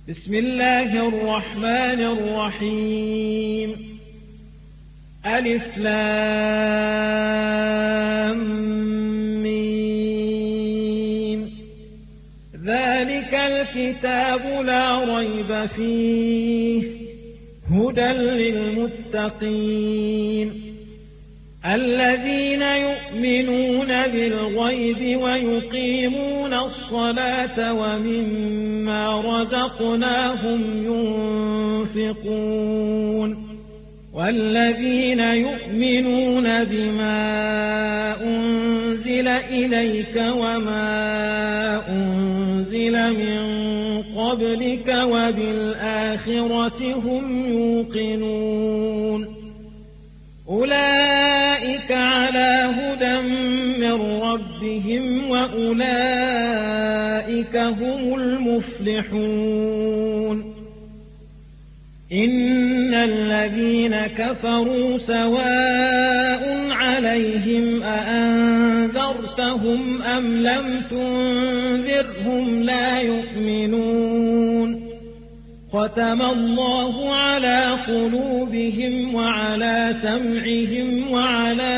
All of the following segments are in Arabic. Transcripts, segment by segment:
بسم الله الرحمن الرحيم ألف لام ميم ذلك الكتاب لا ريب فيه هدى للمتقين الذين يؤمنون بالغيب ويقيمون الصلاة ومما رزقناهم ينفقون والذين يؤمنون بما أنزل إليك وما أنزل من قبلك وبالآخرة هم يوقنون أولئك على هدى من ربهم وأولئك هم المفلحون إن الذين كفروا سواء عليهم أأنذرتهم أم لم تنذرهم لا يؤمنون ختم الله على قلوبهم وعلى سمعهم وعلى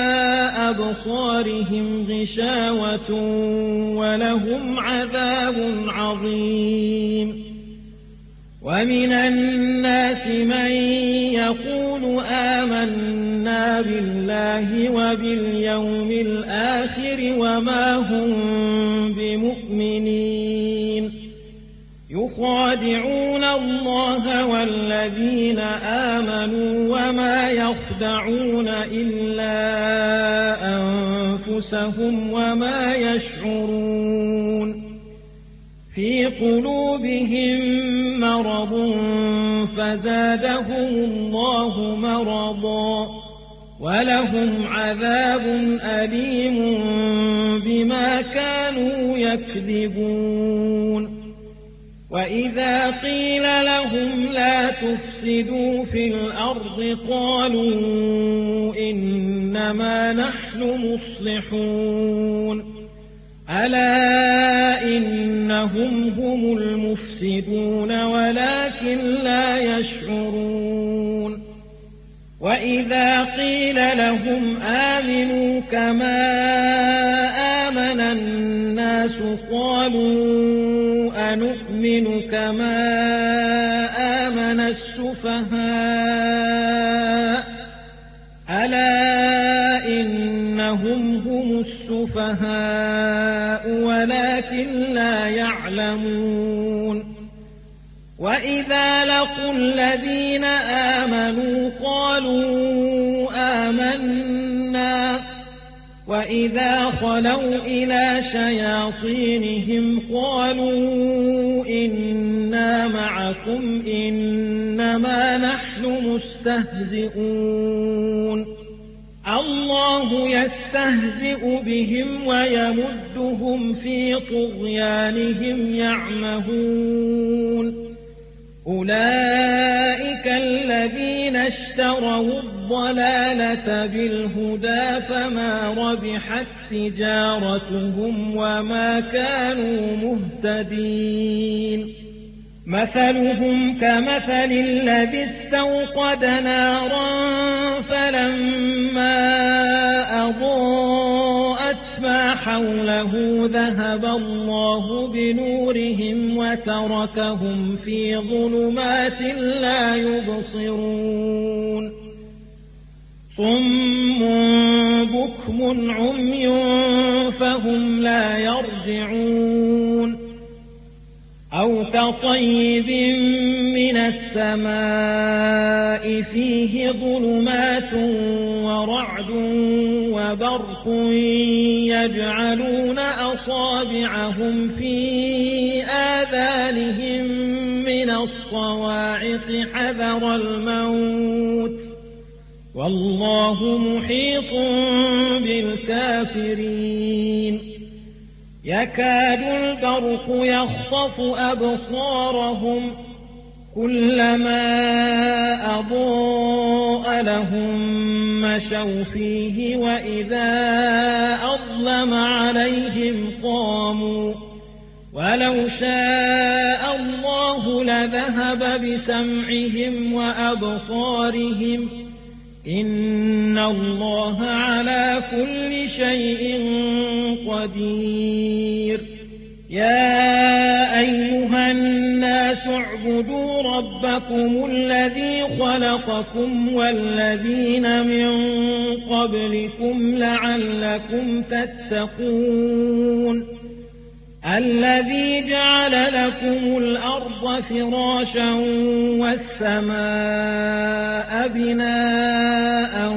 أبصارهم غشاوة ولهم عذاب عظيم ومن الناس من يقول آمنا بالله وباليوم الآخر وما هم بمؤمنين يخادعون الله والذين آمنوا وما يخدعون إلا أنفسهم وما يشعرون في قلوبهم مرض فزادهم الله مرضا ولهم عذاب أليم بما كانوا يكذبون وإذا قيل لهم لا تفسدوا في الأرض قالوا إنما نحن مصلحون ألا إنهم هم المفسدون ولكن لا يشعرون وإذا قيل لهم آمنوا كما آمن الناس قالوا أنؤمن كما آمن السفهاء ألا إنهم هم السفهاء ولكن لا يعلمون وإذا لقوا الذين آمنوا قالوا آمنا وإذا خلوا إلى شياطينهم قالوا إنا معكم إنما نحن مستهزئون الله يستهزئ بهم ويمدهم في طغيانهم يعمهون أولئك الذين اشتروا الضلالة بالهدى فما ربحت تجارتهم وما كانوا مهتدين مثلهم كمثل الذي استوقد نارا فلما أضاءت ما حوله ذهب الله بنورهم وتركهم في ظلمات لا يبصرون صم بكم عمي فهم لا يرجعون أو كصيب من السماء فيه ظلمات ورعد وبرق يجعلون أصابعهم في آذانهم من الصواعق حذر الموت والله محيط بالكافرين يكاد البرق يخطف أبصارهم كلما أضاء لهم مشوا فيه وإذا أظلم عليهم قاموا ولو شاء الله لذهب بسمعهم وأبصارهم إن الله على كل شيء قدير يا أيها الناس اعبدوا ربكم الذي خلقكم والذين من قبلكم لعلكم تتقون الذي جعل لكم الأرض فراشا والسماء بناء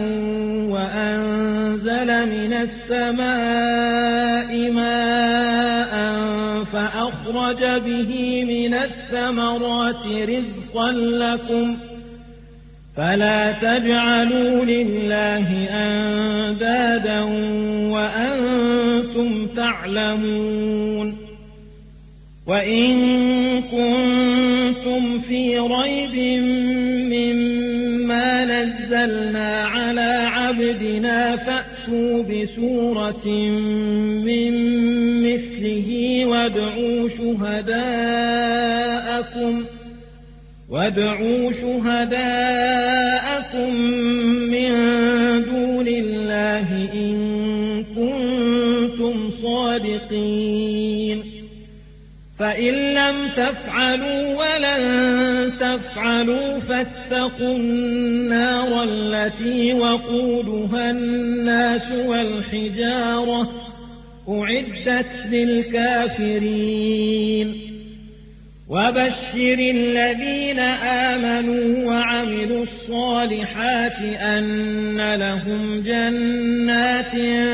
وأنزل من السماء ماء فأخرج به من الثمرات رزقا لكم فلا تجعلوا لله أندادا وأنتم تعلمون وإن كنتم في ريب مما نزلنا على عبدنا فأتوا بسورة من مثله وادعوا شهداءكم من دون الله إن كنتم صادقين فإن لم تفعلوا ولن تفعلوا فاتقوا النار التي وقودها الناس والحجارة أعدت للكافرين وبشر الذين آمنوا وعملوا الصالحات أن لهم جنات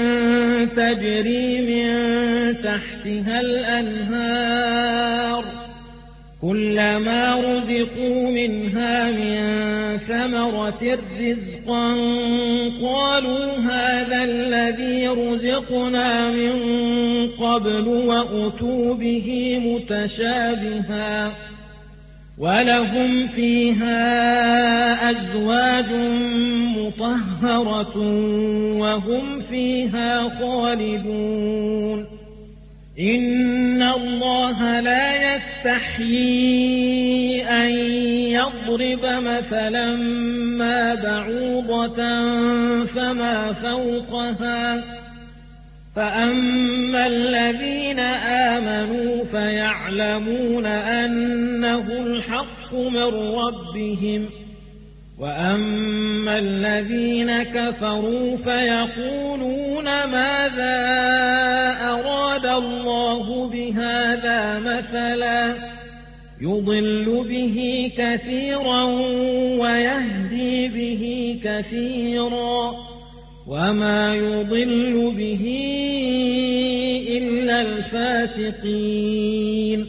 تجري من تحتها الأنهار كلما رزقوا منها من ثمرة رزقا قالوا هذا الذي رزقنا من قبل وأتوا به متشابها ولهم فيها أزواج مطهرة وهم فيها خالدون إن الله لا يستحيي أن يضرب مثلا ما بعوضة فما فوقها فأما الذين آمنوا فيعلمون أنه الحق من ربهم وأما الذين كفروا فيقولون ماذا أراد الله بهذا مثلا يضل به كثيرا ويهدي به كثيرا وما يضل به إلا الفاسقين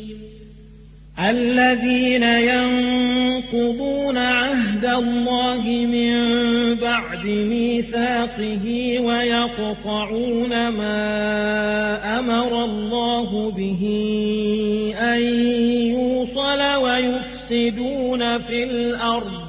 الذين ينقضون عهد الله من بعد ميثاقه ويقطعون ما أمر الله به أن يوصل ويفسدون في الأرض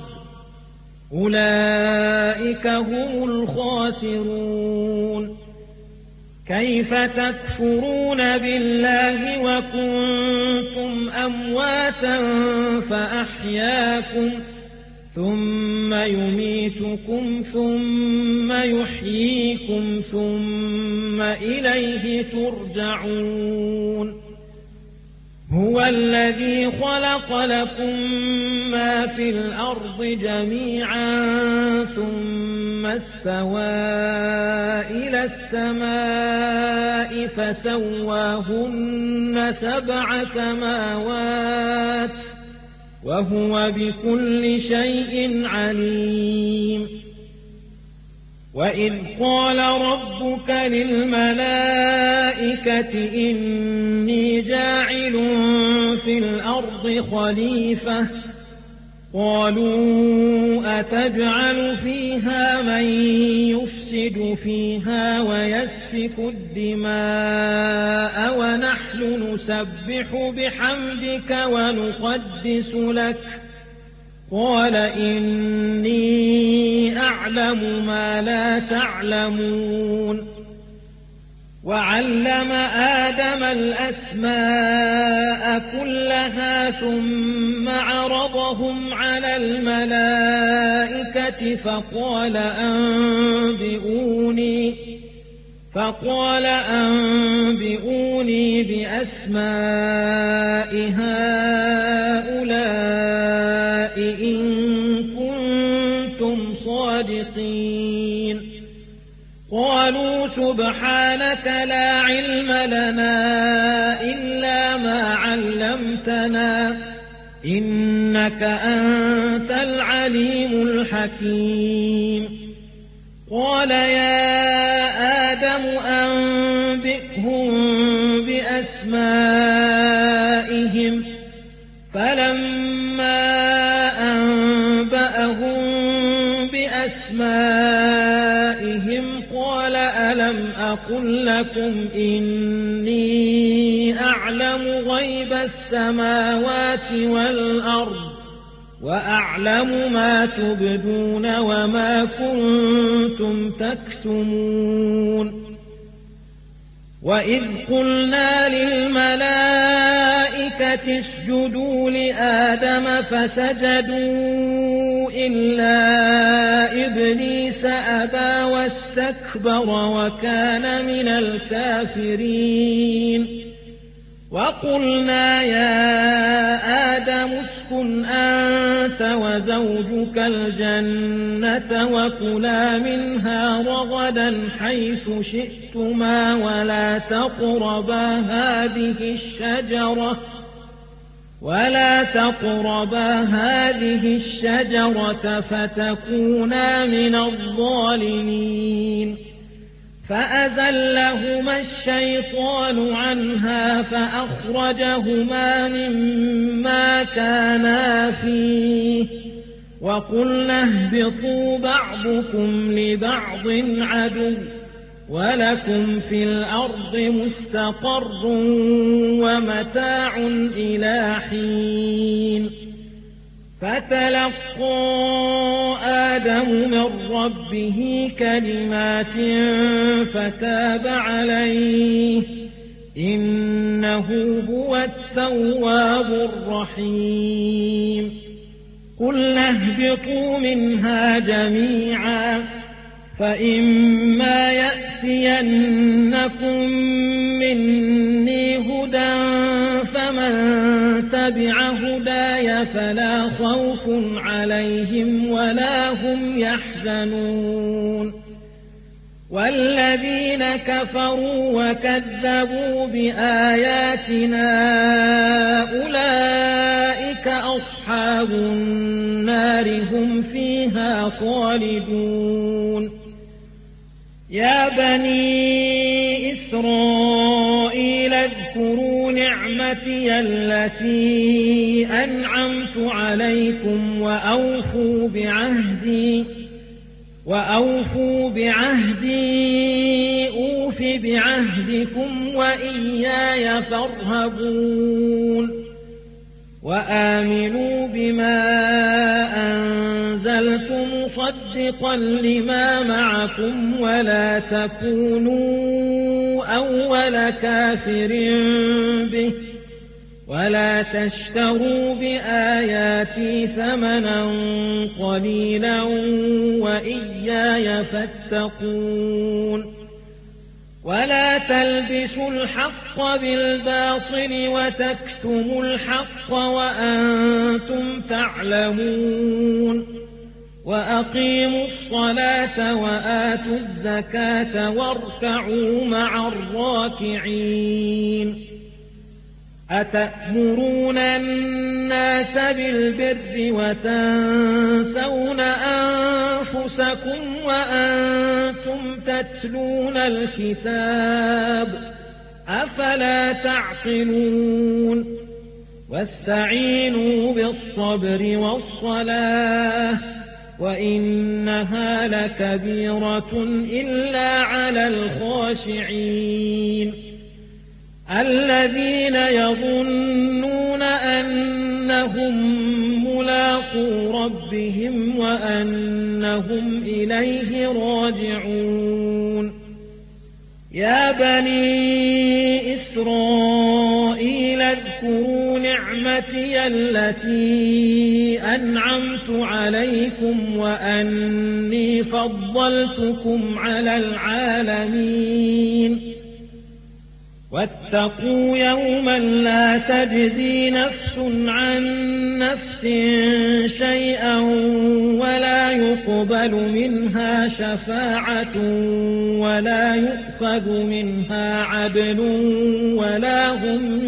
أولئك هم الخاسرون كيف تكفرون بالله وكنتم أمواتا فأحياكم ثم يميتكم ثم يحييكم ثم إليه ترجعون هو الذي خلق لكم ما في الأرض جميعا ثم استوى إلى السماء فسواهن 7 سماوات وهو بكل شيء عليم وإذ قال ربك للملائكة إني جاعل في الأرض خليفة قالوا أتجعل فيها من يفسد فيها ويسفك الدماء ونحن نسبح بحمدك ونقدس لك قال إني أعلم ما لا تعلمون وعلم آدم الأسماء كلها ثم عرضهم على الملائكة فقال أنبئوني بأسماء هؤلاء إن كنتم صادقين قالوا سبحانك لا علم لنا إلا ما علمتنا إنك أنت العليم الحكيم قال يا آدم أنبئهم بأسمائهم فلما أنبأهم بأسمائهم قال ألم أقل لكم إني أعلم غيب السماوات والأرض وأعلم ما تبدون وما كنتم تكتمون وإذ قلنا للملائكة اسجدوا لآدم فسجدوا إلا إبليس أبى واستكبر وكان من الكافرين وقلنا يا آدم اسكن أنت وزوجك الجنة وكلا منها رغدا حيث شئتما ولا تقربا هذه الشجرة فتكونا من الظالمين فأزلهما الشيطان عنها فأخرجهما مما كانا فيه وقلنا اهبطوا بعضكم لبعض عدو ولكم في الأرض مستقر ومتاع إلى حين فتلقى آدم من ربه كلمات فتاب عليه إنه هو التواب الرحيم قلنا اهبطوا منها جميعا فإما يأتينكم مني هدى فمن تبع هداي فلا خوف عليهم ولا هم يحزنون والذين كفروا وكذبوا بآياتنا أولئك أصحاب النار هم فيها خالدون يا بني إسرائيل اذكروا نعمتي التي أنعمت عليكم وأوفوا بعهدي أوف بعهدكم وإياي فارهبون وآمنوا بما أنزلت مصدقا لما معكم ولا تكونوا أول كافر به ولا تشتروا بآياتي ثمنا قليلا وإياي فاتقون ولا تلبسوا الحق بالباطل وتكتموا الحق وأنتم تعلمون وأقيموا الصلاة وآتوا الزكاة واركعوا مع الراكعين أتأمرون الناس بالبر وتنسون أنفسكم وأنتم تتلون الكتاب أفلا تعقلون واستعينوا بالصبر والصلاة وإنها لكبيرة إلا على الخاشعين الذين يظنون أنهم ملاقو ربهم وأنهم إليه راجعون يا بني إسرائيل اذكروا نعمتي التي أنعمت عليكم وأني فضلتكم على العالمين واتقوا يوما لا تجزي نفس عن نفس شيئا ولا يقبل منها شفاعة ولا يؤخذ منها عدل ولا هم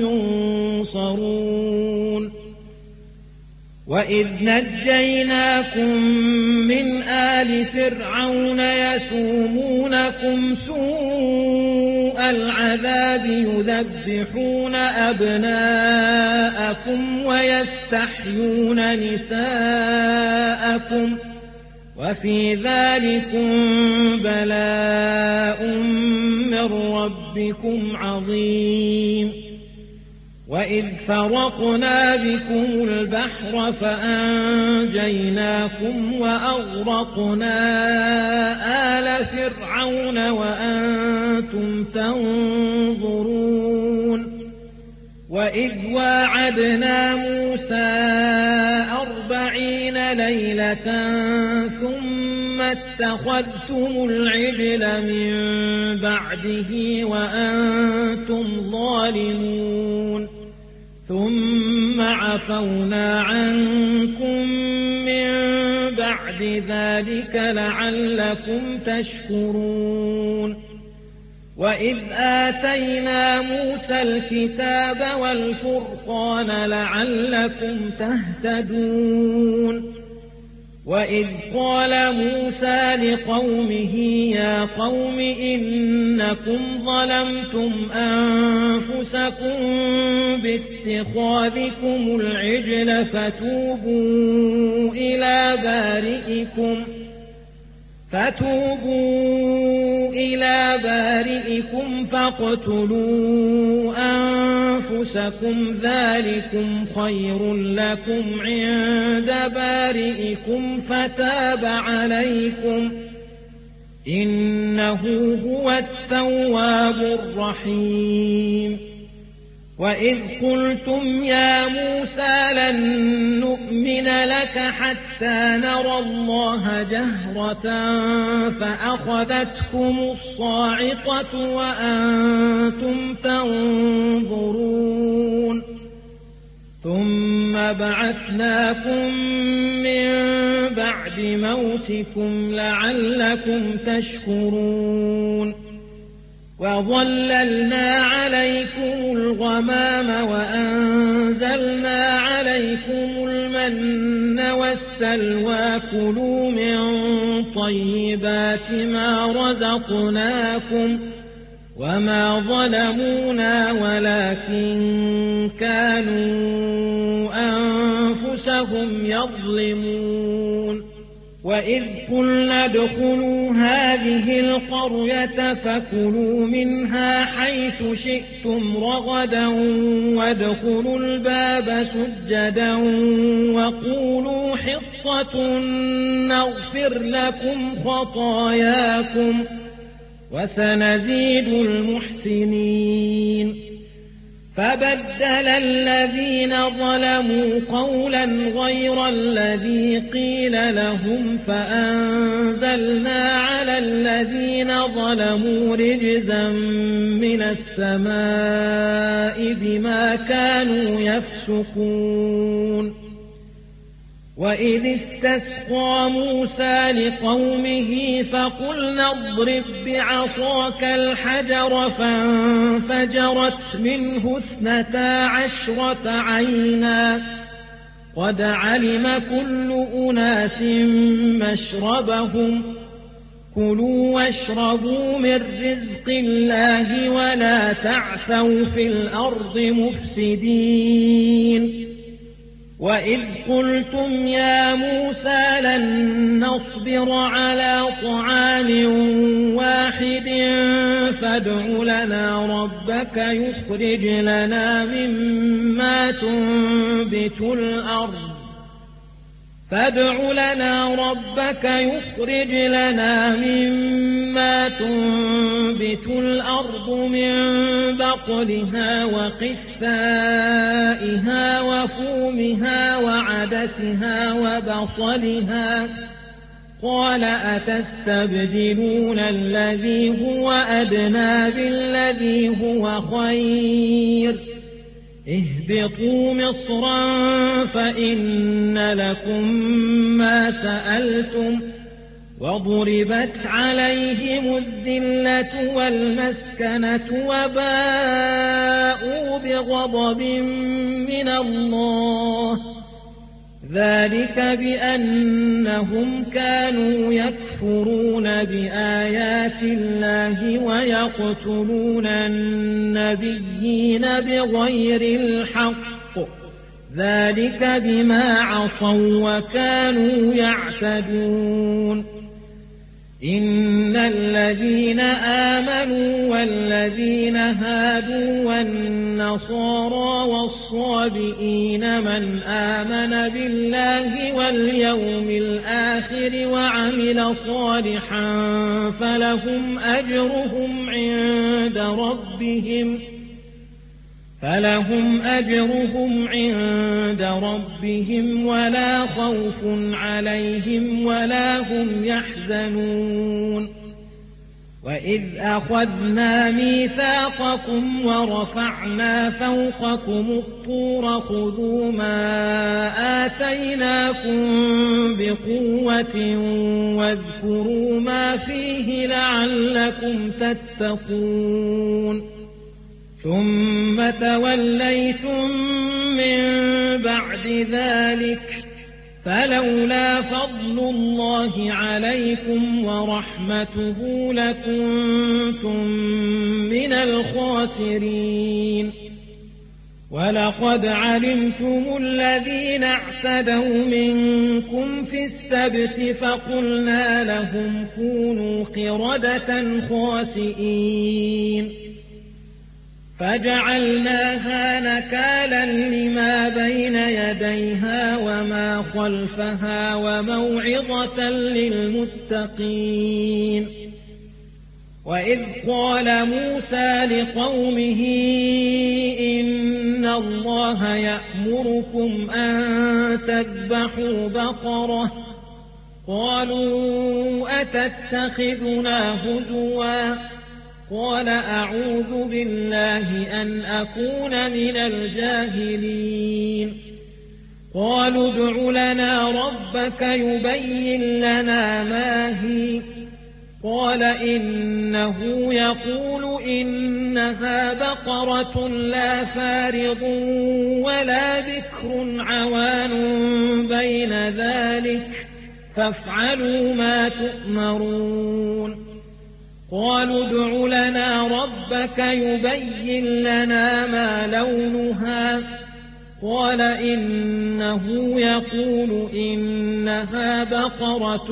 ينصرون وإذ نجيناكم من آل فرعون يسومونكم سوء العذاب يذبحون أبناءكم ويستحيون نساءكم وفي ذلكم بلاء من ربكم عظيم وإذ فرقنا بكم البحر فأنجيناكم وأغرقنا آل فرعون وأنتم تنظرون وإذ واعدنا موسى 40 ليلة ثم اتخذتم العجل من بعده وأنتم ظالمون ثم عفونا عنكم من بعد ذلك لعلكم تشكرون وإذ آتينا موسى الكتاب والفرقان لعلكم تهتدون وإذ قال موسى لقومه يا قوم إنكم ظلمتم أنفسكم باتخاذكم العجل فتوبوا إلى بارئكم فاقتلوا أنفسكم ذلكم خير لكم عند بارئكم فتاب عليكم إنه هو التواب الرحيم وإذ قلتم يا موسى لن نؤمن لك حتى نرى الله جهرة فأخذتكم الصاعقة وأنتم تنظرون ثم بعثناكم من بعد موتكم لعلكم تشكرون وظللنا عليكم الغمام وأنزلنا عليكم المن والسلوى كلوا من طيبات ما رزقناكم وما ظلمونا ولكن كانوا أنفسهم يظلمون وإذ قلنا ادخلوا هذه القرية فكلوا منها حيث شئتم رغدا وادخلوا الباب سجدا وقولوا حطة نغفر لكم خطاياكم وسنزيد المحسنين فبدل الذين ظلموا قولا غير الذي قيل لهم فأنزلنا على الذين ظلموا رجزا من السماء بما كانوا يفسقون وإذ استسقى موسى لقومه فقلنا اضرب بعصاك الحجر فانفجرت منه 12 عينا قد علم كل أناس مشربهم كلوا واشربوا من رزق الله ولا تعثوا في الأرض مفسدين وإذ قلتم يا موسى لن نصبر على طعام واحد فادع لنا ربك يخرج لنا مما تنبت الأرض فادع لنا ربك يخرج لنا مما تنبت الأرض من بقلها وقثائها وفومها وعدسها وبصلها قال أتستبدلون الذي هو أدنى بالذي هو خير اهبطوا مصرا فإن لكم ما سألتم وضربت عليهم الذلة والمسكنة وباءوا بغضب من الله ذلك بأنهم كانوا يكفرون بآيات الله ويقتلون النبيين بغير الحق ذلك بما عصوا وكانوا يعتدون إن الذين آمنوا والذين هادوا والنصارى والصابئين من آمن بالله واليوم الآخر وعمل صالحا فلهم أجرهم عند ربهم ولا خوف عليهم ولا هم يحزنون وإذ أخذنا ميثاقكم ورفعنا فوقكم الطور خذوا ما آتيناكم بقوة واذكروا ما فيه لعلكم تتقون ثم توليتم من بعد ذلك فلولا فضل الله عليكم ورحمته لكنتم من الخاسرين ولقد علمتم الذين اعتدوا منكم في السبت فقلنا لهم كونوا قردة خاسئين فجعلناها نكالا لما بين يديها وما خلفها وموعظة للمتقين وإذ قال موسى لقومه إن الله يأمركم أن تذبحوا بقرة قالوا أتتخذنا هزوا قال أعوذ بالله أن أكون من الجاهلين قالوا ادع لنا ربك يبين لنا ما هي قال إنه يقول إنها بقرة لا فارض ولا بكر عوان بين ذلك فافعلوا ما تؤمرون قالوا ادع لنا ربك يبين لنا ما لونها قال إنه يقول إنها بقرة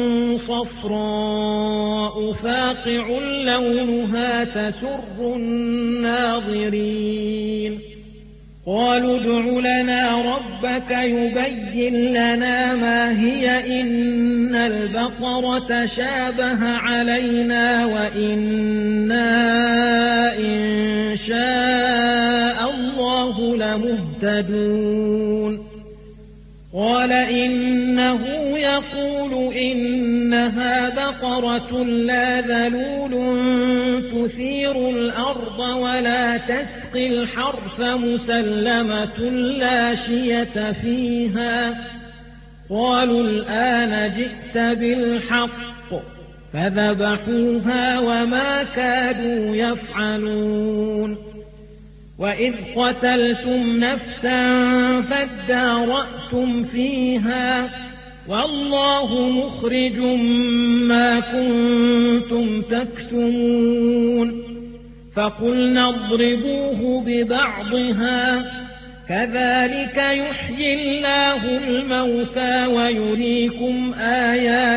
صفراء فاقع لونها تسر الناظرين قالوا ادع لنا ربك يبين لنا ما هي إن البقرة شابه علينا وإنا إن شاء الله لمهتدون قال إنه يقول إنها بقرة لا ذلول تثير الأرض ولا تسقي الحرث مسلمة لا شية فيها قالوا الآن جئت بالحق فذبحوها وما كادوا يفعلون وإذ قتلتم نفسا فادارأتم فيها والله مخرج ما كنتم تكتمون فقلنا اضربوه ببعضها كذلك يحيي الله الموتى ويريكم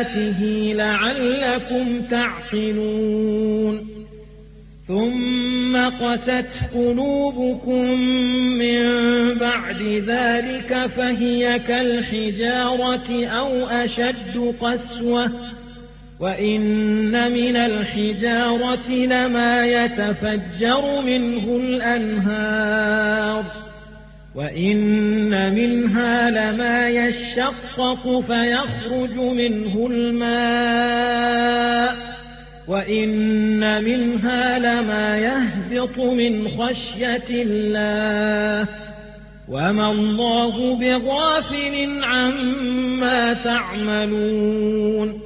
آياته لعلكم تعقلون ثم ثم قست قلوبكم من بعد ذلك فهي كالحجارة أو أشد قسوة وإن من الحجارة لما يتفجر منه الأنهار وإن منها لما يشقق فيخرج منه الماء وإن منها لما يهبط من خشية الله وما الله بغافل عما تعملون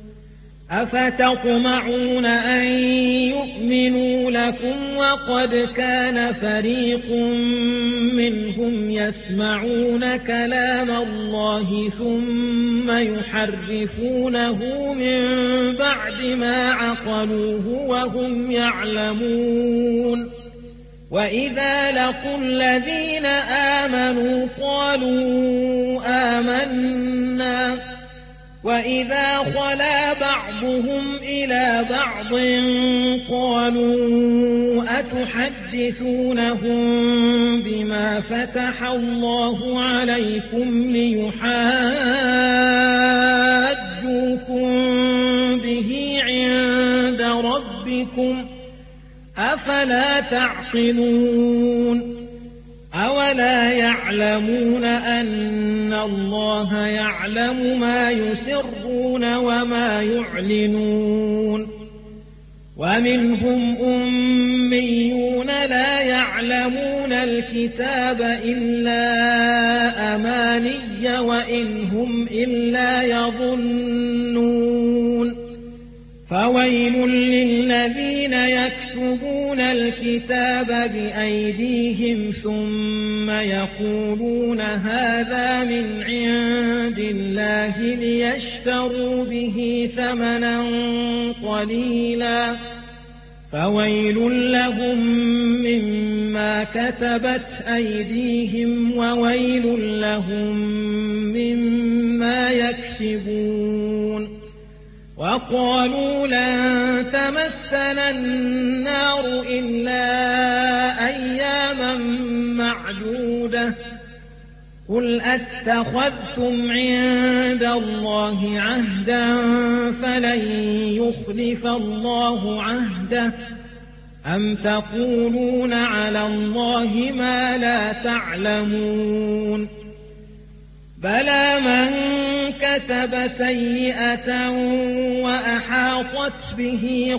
أفتطمعون أن يؤمنوا لكم وقد كان فريق منهم يسمعون كلام الله ثم يحرفونه من بعد ما عقلوه وهم يعلمون وإذا لقوا الذين آمنوا قالوا آمنا وإذا خلا بعضهم إلى بعض قالوا أتحدثونهم بما فتح الله عليكم ليحاجوكم به عند ربكم أفلا تعقلون أولا يعلمون أن الله يعلم ما يسرون وما يعلنون ومنهم أميون لا يعلمون الكتاب إلا أماني وإن هم إلا يظنون فويل للذين يكتبون الكتاب بأيديهم ثم يقولون هذا من عند الله ليشتروا به ثمنا قليلا فويل لهم مما كتبت أيديهم وويل لهم مما يكسبون وقالوا لن تمسنا النار إلا أياما معدودة قل أتخذتم عند الله عهدا فلن يخلف الله عهده أم تقولون على الله ما لا تعلمون بلى من كسب سيئة وأحاطت به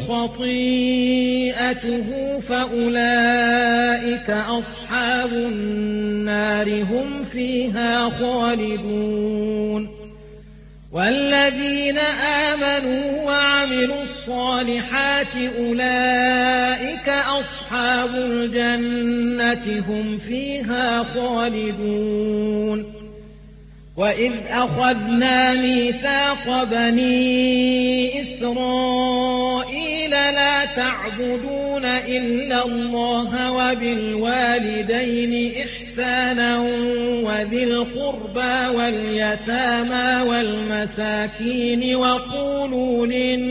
خطيئته فأولئك أصحاب النار هم فيها خالدون والذين آمنوا وعملوا الصالحات أولئك أصحاب الجنة هم فيها خالدون وإذ أخذنا ميثاق بني إسرائيل لا تعبدون إلا الله وبالوالدين إحسانا وذي القربى واليتامى والمساكين وقولوا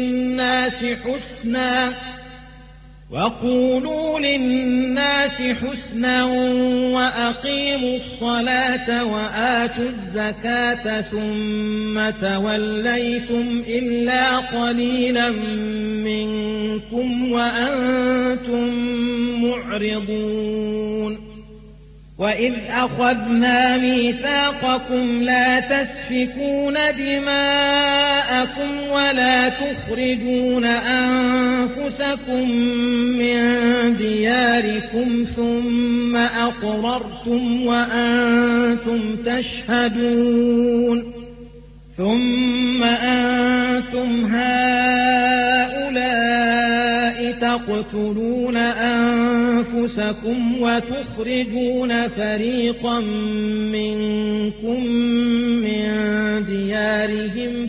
للناس حسنا وأقيموا الصلاة وآتوا الزكاة ثم توليتم إلا قليلا منكم وأنتم معرضون وإذ أخذنا ميثاقكم لا تسفكون دماءكم ولا تخرجون أنفسكم من دياركم ثم أقررتم وأنتم تشهدون ثم أنتم هؤلاء تقتلون أنفسكم وتخرجون فريقا منكم من ديارهم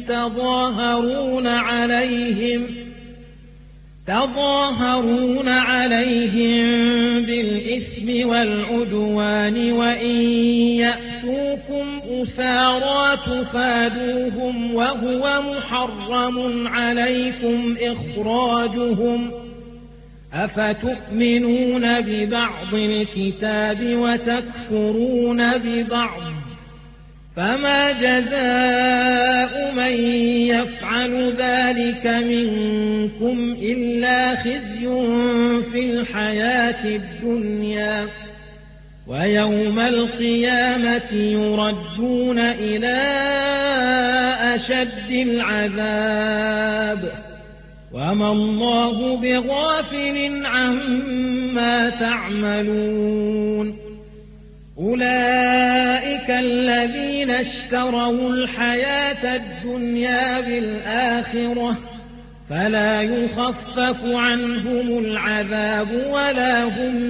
تظاهرون عليهم بالإثم والعدوان وإن يأتوكم أسارى تفادوهم وهو محرم عليكم إخراجهم أفتؤمنون ببعض الكتاب وتكفرون ببعض فما جزاء من يفعل ذلك منكم إلا خزي في الحياة الدنيا ويوم القيامة يردون إلى أشد العذاب وما الله بغافل عما تعملون أولئك الذين اشتروا الحياة الدنيا بالآخرة فلا يخفف عنهم العذاب ولا هم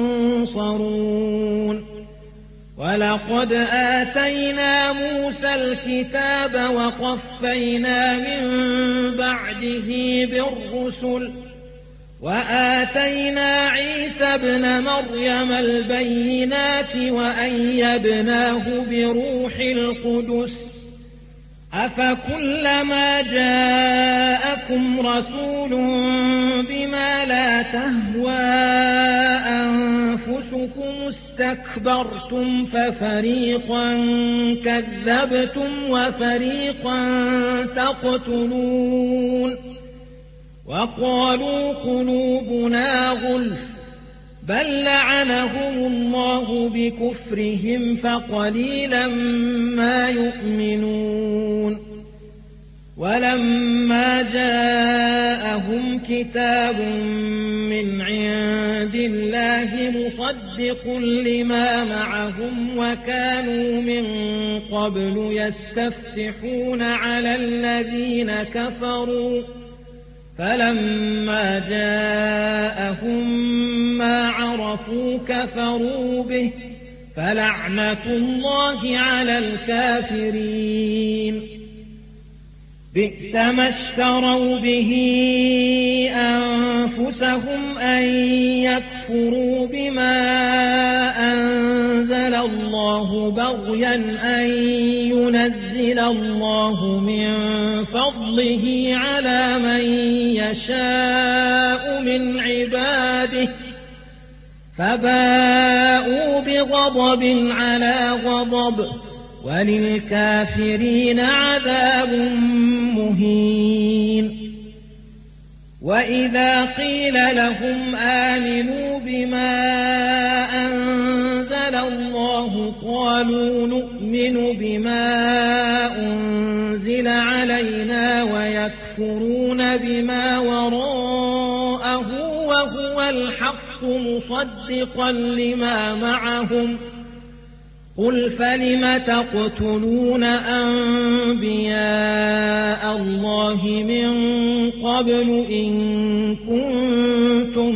ينصرون ولقد آتينا موسى الكتاب وقفينا من بعده بالرسل وآتينا عيسى ابن مريم البينات وأيدناه بروح القدس أفكلما جاءكم رسول بما لا تهوى أنفسكم استكبرتم ففريقا كذبتم وفريقا تقتلون وقالوا قلوبنا غلف بل لعنهم الله بكفرهم فقليلا ما يؤمنون ولما جاءهم كتاب من عند الله مصدق لما معهم وكانوا من قبل يستفتحون على الذين كفروا فلما جاءهم ما عرفوا كفروا به فلعنة الله على الكافرين بئس ما اشتروا به أنفسهم أن يكفروا بما أنزل الله بغيا أن ينزل الله من فضله على من يشاء من عباده فباءوا بغضب على غضب وللكافرين عذاب مهين وإذا قيل لهم آمنوا بما أنزل الله قالوا نؤمن بما أنزل علينا ويكفرون بما وراءه وهو الحق مصدقا لما معهم قل فلم تقتلون أنبياء الله من قبل إن كنتم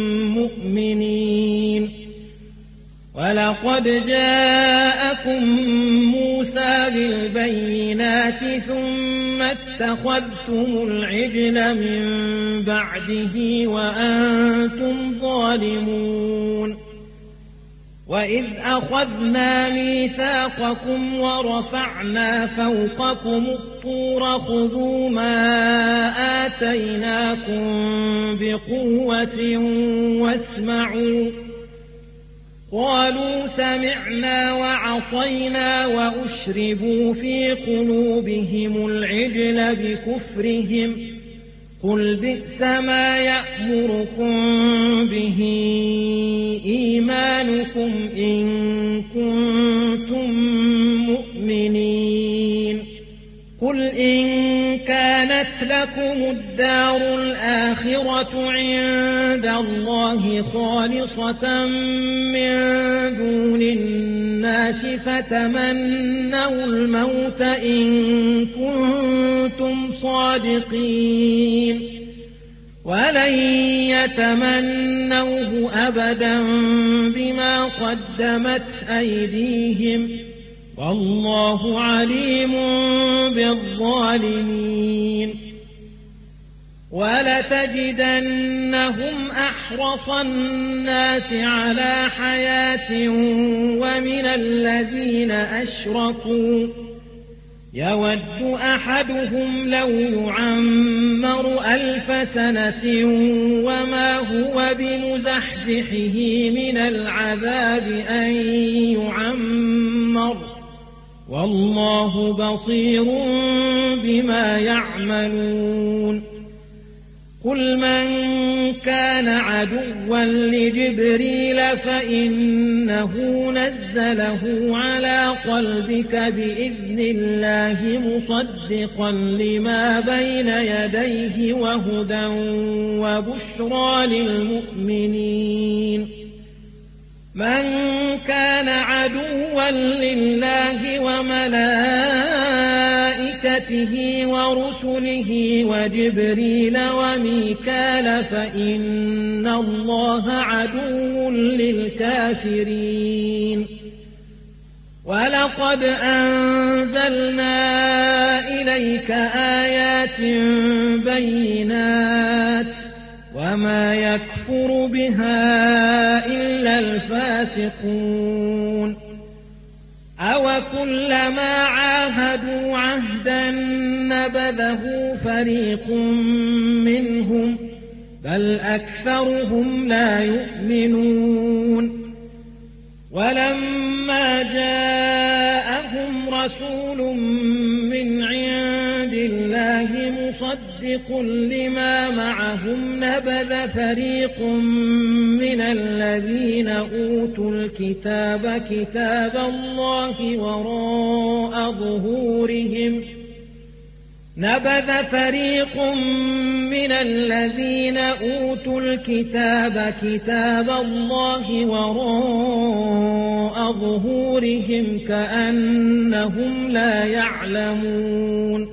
مؤمنين ولقد جاءكم موسى بالبينات ثم اتخذتم العجل من بعده وأنتم ظالمون وإذ أخذنا ميثاقكم ورفعنا فوقكم الطور خذوا ما آتيناكم بقوة واسمعوا قالوا سمعنا وعصينا وأشربوا في قلوبهم العجل بكفرهم قل بئس ما يأمركم به إيمانكم إن كنتم مؤمنين قل إن كانت لكم الدار الآخرة عند الله خالصة من دون الناس فتمنوا الموت إن كنتم صادقين ولن يتمنوه أبدا بما قدمت أيديهم والله عليم بالظالمين ولتجدنهم أحرص الناس على حياة ومن الذين أشركوا يود أحدهم لو يعمر 1000 سنة وما هو بمزحزحه من العذاب أن يعمر والله بصير بما يعملون قل من كان عدوا لجبريل فإنه نزله على قلبك بإذن الله مصدقا لما بين يديه وهدى وبشرى للمؤمنين من كان عدوا لله وملائكته ورسله وجبريل وميكال فإن الله عدو للكافرين ولقد أنزلنا إليك آيات بينات وما يكفر بها إلا الفاسقون أوكلما عاهدوا عهدا نبذه فريق منهم بل أكثرهم لا يؤمنون ولما جاءهم رسول من عند الله مصدق لما معهم نبذ فريق من الذين أوتوا الكتاب كتاب الله وراء ظهورهم نبذ فريق من الذين أوتوا الكتاب كتاب الله وراء ظهورهم كأنهم لا يعلمون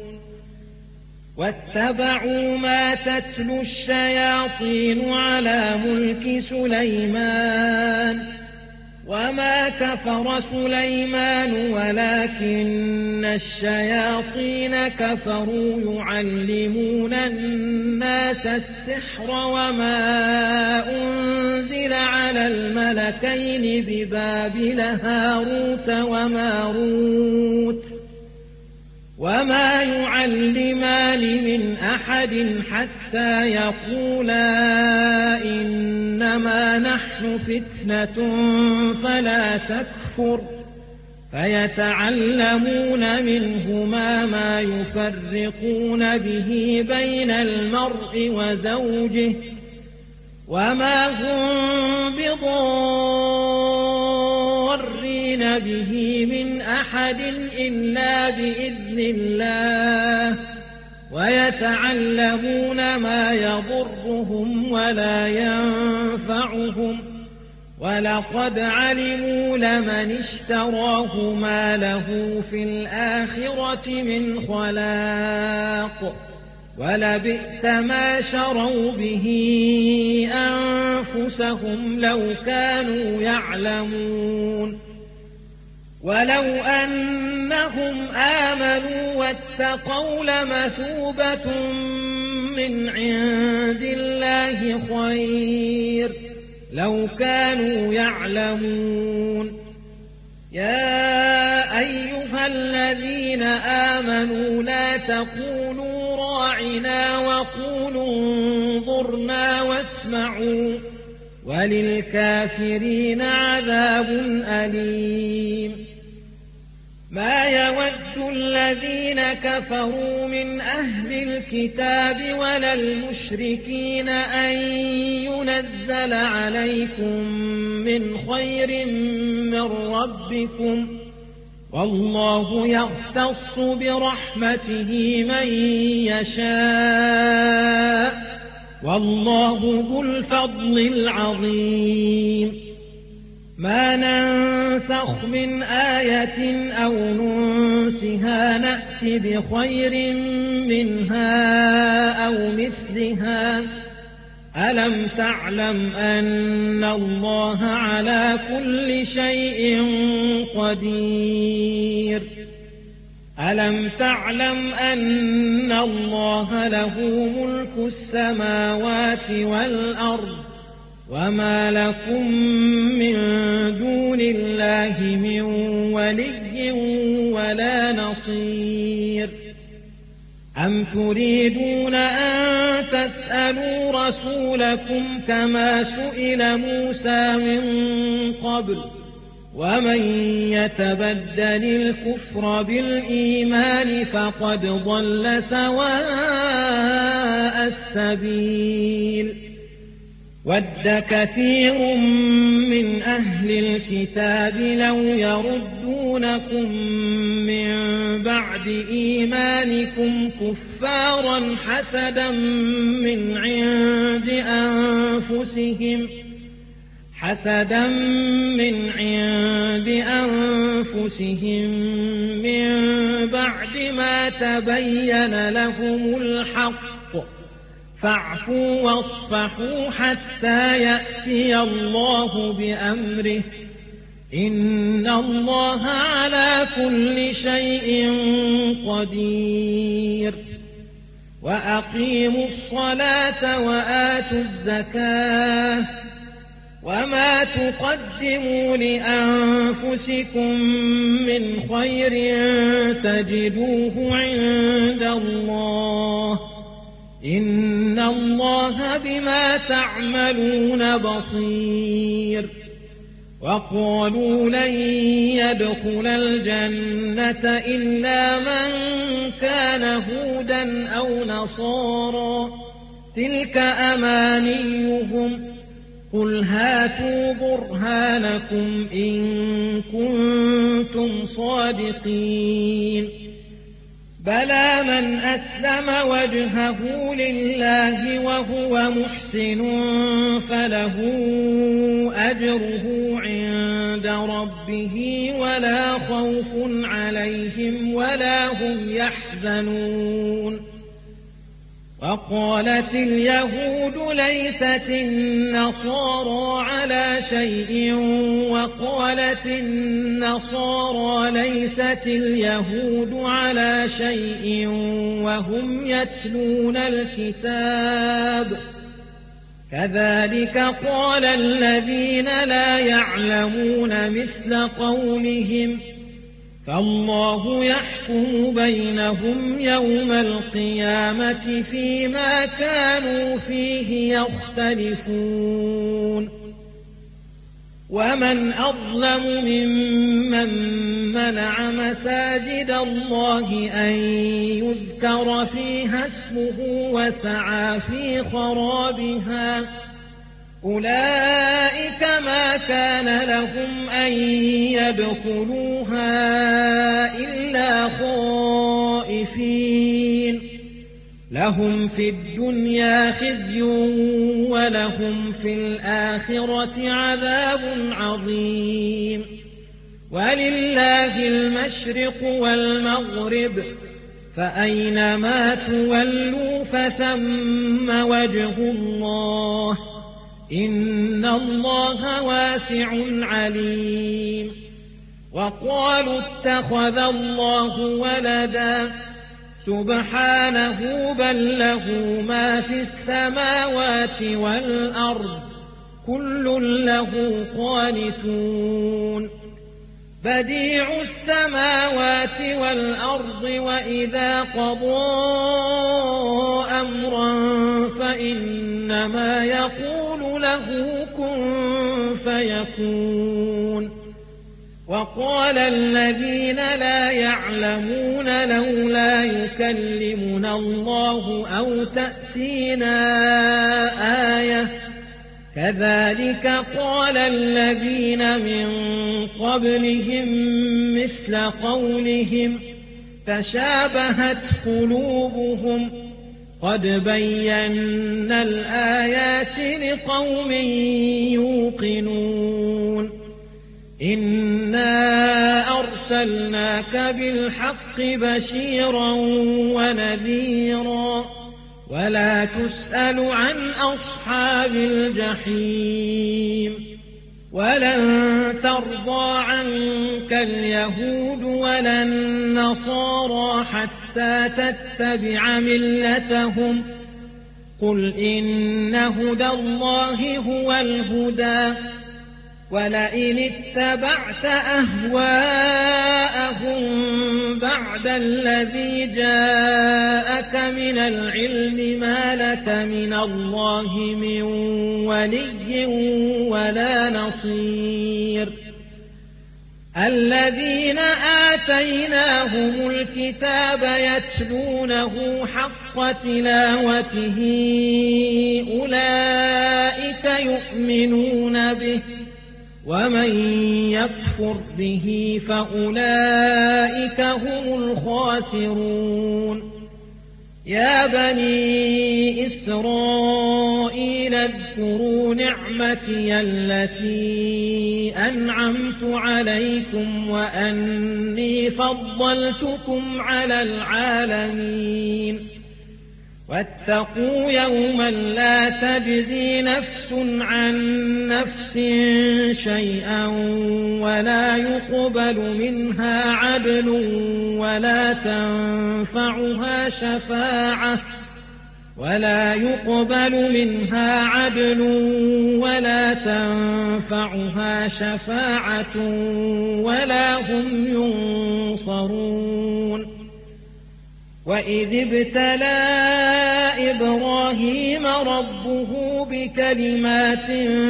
واتبعوا ما تتلو الشياطين على ملك سليمان وما كفر سليمان ولكن الشياطين كفروا يعلمون الناس السحر وما أنزل على الملكين ببابل هاروت وماروت وما يعلمان من أحد حتى يقولا إنما نحن فتنة فلا تكفر فيتعلمون منهما ما يفرقون به بين المرء وزوجه وما هم بضارين به من أحد إلا بإذن الله ويتعلمون ما يضرهم ولا ينفعهم ولقد علموا لمن اشتراه ما له في الآخرة من خلاق ولبئس ما شروا به أنفسهم لو كانوا يعلمون ولو أنهم آمنوا واتقوا لمثوبة من عند الله خير لو كانوا يعلمون يا أيها الذين آمنوا لا تقولوا راعنا وقولوا انظرنا واسمعوا وللكافرين عذاب أليم ما يود الذين كفروا من أهل الكتاب ولا المشركين أن ينزل عليكم من خير من ربكم والله يختص برحمته من يشاء والله ذو الفضل العظيم ما ننسخ من آية أو ننسها نأت بخير منها أو مثلها ألم تعلم أن الله على كل شيء قدير ألم تعلم أن الله له ملك السماوات والأرض وما لكم من دون الله من ولي ولا نصير أم تريدون أن تسألوا رسولكم كما سئل موسى من قبل ومن يتبدل الكفر بالإيمان فقد ضل سواء السبيل ود كثير من أهل الكتاب لو يردونكم من بعد إيمانكم كفارا حسدا من عند أنفسهم من بعد ما تبين لهم الحق فاعفوا واصفحوا حتى يأتي الله بأمره إن الله على كل شيء قدير وأقيموا الصلاة وآتوا الزكاة وما تقدموا لأنفسكم من خير تجدوه عند الله إن الله بما تعملون بصير وقالوا لن يدخل الجنة إلا من كان هودا أو نصارى تلك أمانيهم قل هاتوا برهانكم إن كنتم صادقين بلى من أسلم وجهه لله وهو محسن فله أجره عند ربه ولا خوف عليهم ولا هم يحزنون وقالت اليهود ليست النصارى على شيء وقالت النصارى ليست اليهود على شيء وهم يتلون الكتاب كذلك قال الذين لا يعلمون مثل قولهم فالله يحكم بينهم يوم القيامة فيما كانوا فيه يختلفون ومن أظلم ممن منع مساجد الله أن يذكر فيها اسمه وسعى في خرابها أولئك ما كان لهم أن يدخلوها إلا خائفين لهم في الدنيا خزي ولهم في الآخرة عذاب عظيم ولله المشرق والمغرب فأينما تولوا فثم وجه الله إن الله واسع عليم وقالوا اتخذ الله ولدا سبحانه بل له ما في السماوات والأرض كل له قانتون بديع السماوات والأرض وإذا قضى أمرا فإنما يقول له كن فيكون وقال الذين لا يعلمون لولا يكلمنا الله أو تأتينا آية كذلك قال الذين من قبلهم مثل قولهم تشابهت قلوبهم قد بينا الآيات لقوم يوقنون إنا أرسلناك بالحق بشيرا ونذيرا ولا تسأل عن أصحاب الجحيم ولن ترضى عنك اليهود ولا النصارى حتى تتبع ملتهم قل إن هدى الله هو الهدى ولئن اتبعت أهواءهم بعد الذي جاءك من العلم ما لك من الله من ولي ولا نصير الذين آتيناهم الكتاب يتلونه حق تلاوته أولئك يؤمنون به ومن يكفر به فأولئك هم الخاسرون يا بني إسرائيل اذكروا نعمتي التي أنعمت عليكم وأني فضلتكم على العالمين واتقوا يوما لا تجزي نفس عن نفس شيئا ولا يقبل منها عدل ولا تنفعها شفاعة ولا هم ينصرون وإذ ابتلى إبراهيم ربه بكلمات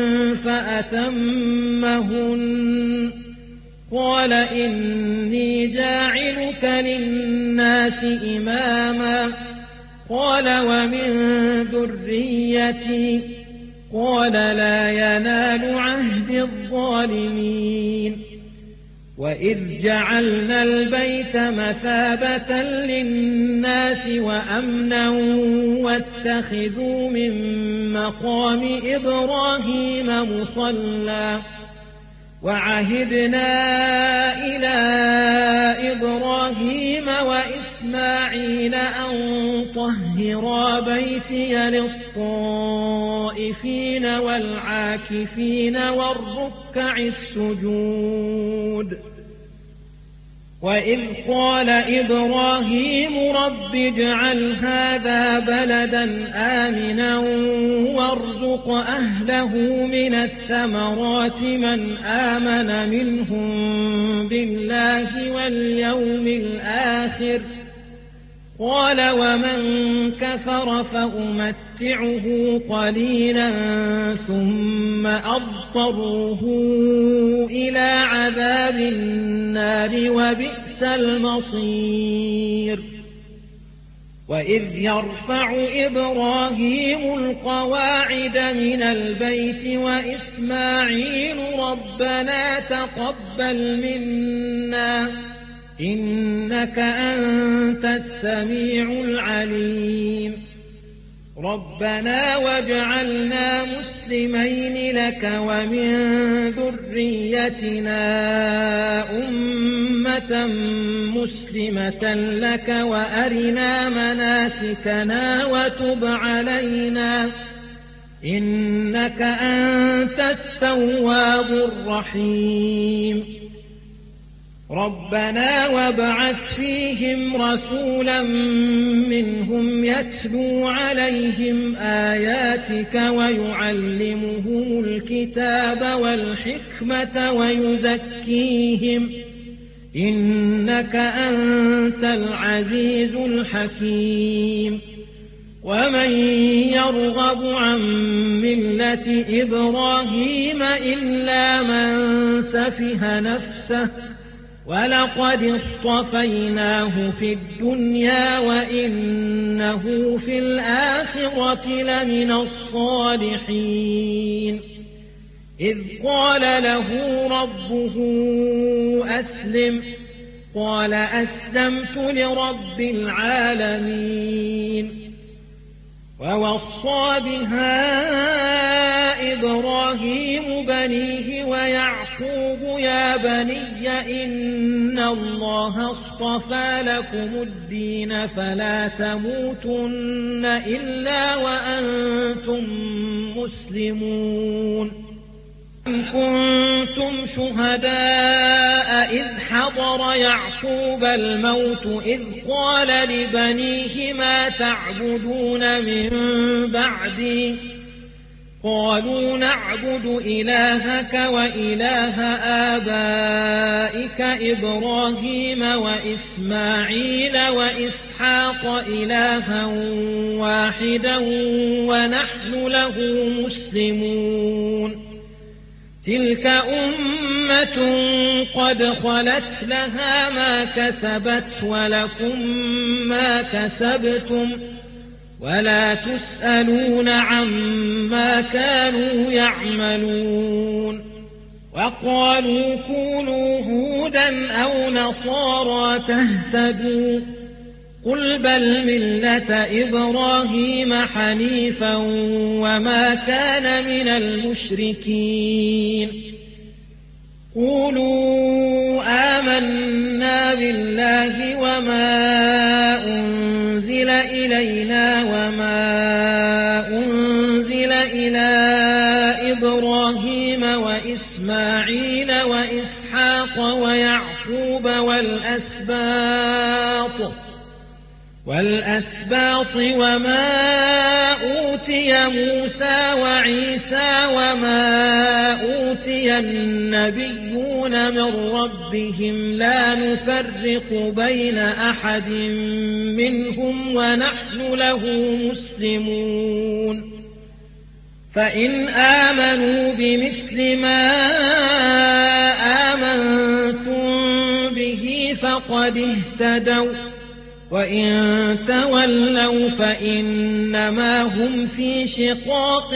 فأتمهن قال إني جاعلك للناس إماما قال ومن ذريتي قال لا ينال عهد الظالمين وإذ جعلنا البيت مثابة للناس وأمنا واتخذوا من مقام إبراهيم مصلى وعهدنا إلى إبراهيم وإسماعيل أن طهرا بيتي للطائفين والعاكفين والركع السجود وإذ قال إبراهيم رب اجعل هذا بلدا آمنا وارزق أهله من الثمرات من آمن منهم بالله واليوم الآخر قال ومن كفر فأمتعه قليلا ثم أضطره إلى عذاب النار وبئس المصير وإذ يرفع إبراهيم القواعد من البيت وإسماعيل ربنا تقبل منا إنك أنت السميع العليم ربنا واجعلنا مسلمين لك ومن ذريتنا أمة مسلمة لك وأرنا مناسكنا وتب علينا إنك أنت التواب الرحيم ربنا وابعث فيهم رسولا منهم يتلو عليهم آياتك ويعلمهم الكتاب والحكمة ويزكيهم إنك أنت العزيز الحكيم ومن يرغب عن ملة إبراهيم إلا من سفه نفسه ولقد اصطفيناه في الدنيا وإنه في الآخرة لمن الصالحين إذ قال له ربه أسلم قال أسلمت لرب العالمين ووصى بها إبراهيم بنيه ويعقوب يا بني إن الله اصطفى لكم الدين فلا تموتن إلا وأنتم مسلمون أم كنتم شهداء إذ حضر يعقوب الموت إذ قال لبنيه ما تعبدون من بعدي قالوا نعبد إلهك وإله آبائك إبراهيم وإسماعيل وإسحاق إلها واحدا ونحن له مسلمون تلك أمة قد خلت لها ما كسبت ولكم ما كسبتم ولا تسألون عما كانوا يعملون وقالوا كونوا هودا أو نصارى تهتدوا قل بل ملة إبراهيم حنيفا وما كان من المشركين قولوا آمنا بالله وما أنزل إلينا وما أنزل إلى إبراهيم وإسماعيل وإسحاق ويعقوب والأسباط وما أوتي موسى وعيسى وما أوتي النبيون من ربهم لا نفرق بين أحد منهم ونحن له مسلمون فإن آمنوا بمثل ما آمنتم به فقد اهتدوا وإن تولوا فإنما هم في شقاق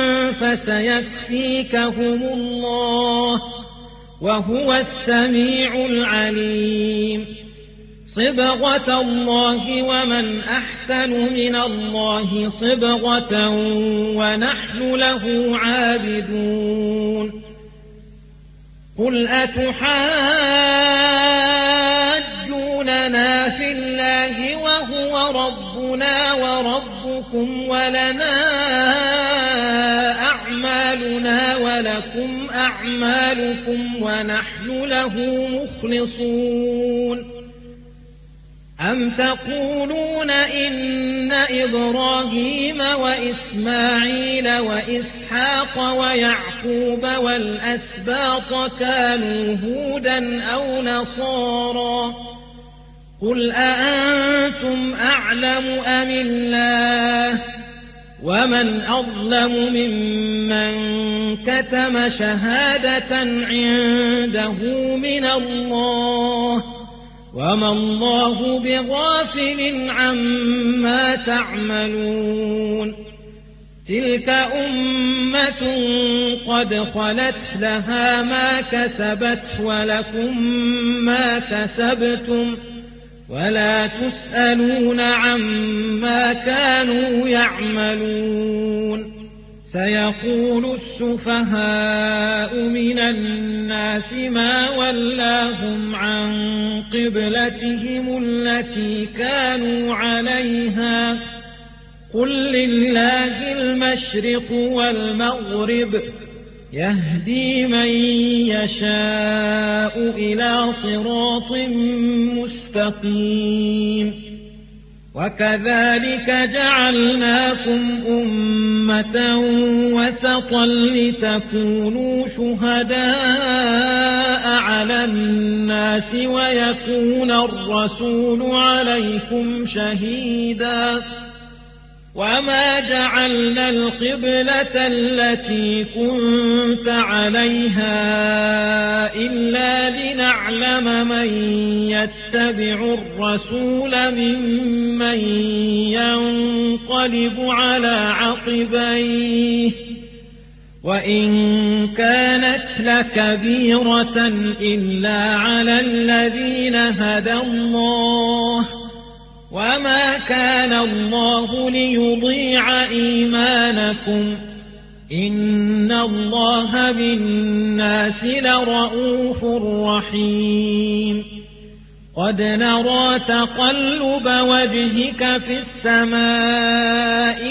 فسيكفيكهم الله وهو السميع العليم صبغة الله ومن أحسن من الله صبغة ونحن له عابدون قل أتحاجوننا في الله وهو ربنا وربكم ولنا أعمالنا ولكم أعمالكم ونحن له مخلصون أم تقولون إن إبراهيم وإسماعيل وإسحاق ويعقوب والأسباط كانوا هودا أو نصارى قل أأنتم أعلم أم الله ومن أظلم ممن كتم شهادة عنده من الله وما الله بغافل عما تعملون تلك أمة قد خلت لها ما كسبت ولكم ما كسبتم ولا تسألون عما كانوا يعملون سيقول السفهاء من الناس ما ولاهم عن قبلتهم التي كانوا عليها قل لله المشرق والمغرب يهدي من يشاء إلى صراط مستقيم وكذلك جعلناكم أمة وسطا لتكونوا شهداء على الناس ويكون الرسول عليكم شهيدا وما جعلنا القبلة التي كنت عليها إلا لنعلم من يتبع الرسول ممن ينقلب على عقبيه وإن كانت لكبيرة إلا على الذين هدى الله وما كان الله ليضيع إيمانكم إن الله بالناس لرؤوف رحيم قد نرى تقلب وجهك في السماء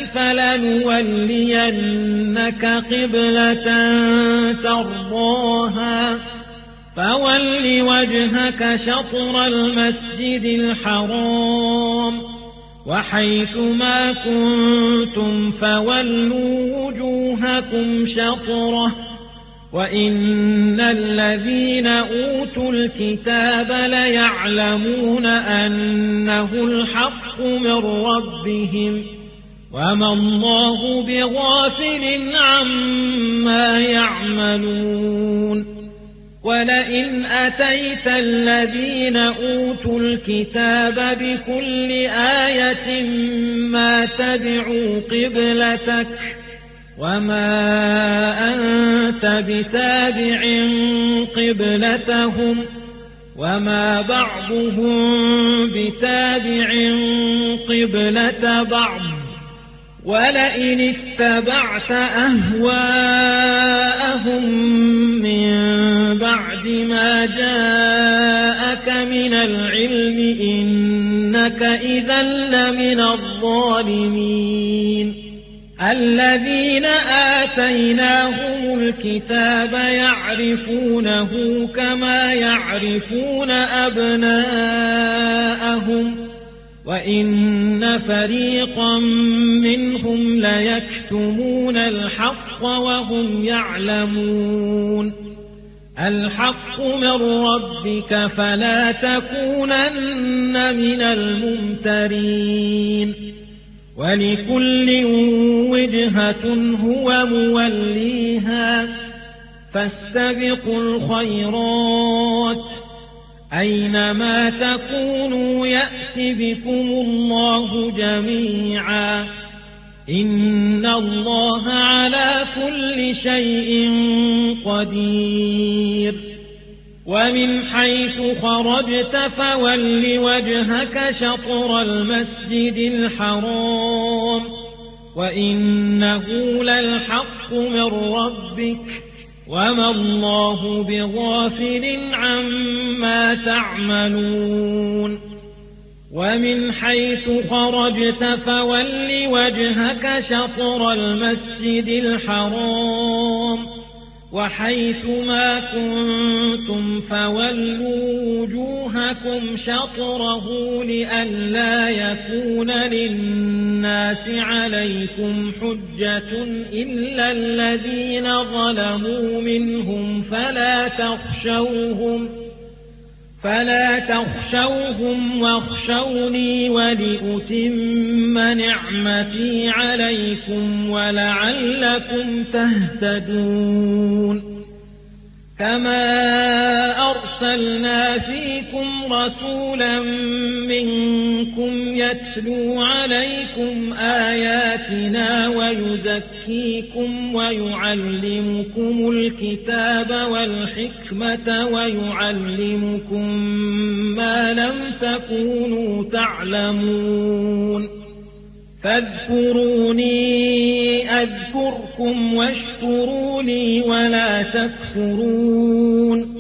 فلنولينك قبلة ترضاها فول وجهك شطر المسجد الحرام وحيث ما كنتم فولوا وجوهكم شطره وإن الذين أوتوا الكتاب ليعلمون أنه الحق من ربهم وما الله بغافل عما يعملون ولئن أتيت الذين أوتوا الكتاب بكل آية ما تبعوا قبلتك وما أنت بتابع قبلتهم وما بعضهم بتابع قبلة بعض ولئن اتبعت أهواءهم من بعد ما جاءك من العلم إنك إذا لمن الظالمين الذين آتيناهم الكتاب يعرفونه كما يعرفون أبناءهم وإن فريقا منهم ليكتمون الحق وهم يعلمون الحق من ربك فلا تكونن من الممترين ولكل وجهة هو موليها فاستبقوا الخيرات أينما تكونوا يأت بكم الله جميعا إن الله على كل شيء قدير ومن حيث خرجت فول وجهك شطر المسجد الحرام وإنه للحق من ربك وما الله بغافل عما تعملون ومن حيث خرجت فول وجهك شطر المسجد الحرام وحيث ما كنتم فولوا وجوهكم شطره لئلا يكون للناس عليكم حجة إلا الذين ظلموا منهم فلا تخشوهم واخشوني ولأتم نعمتي عليكم ولعلكم تهتدون كما أرسلنا فيكم رسولا منكم يتلو عليكم آياتنا ويزكيكم ويعلمكم الكتاب والحكمة ويعلمكم ما لم تكونوا تعلمون فاذكروني أذكركم واشكروا لي ولا تكفرون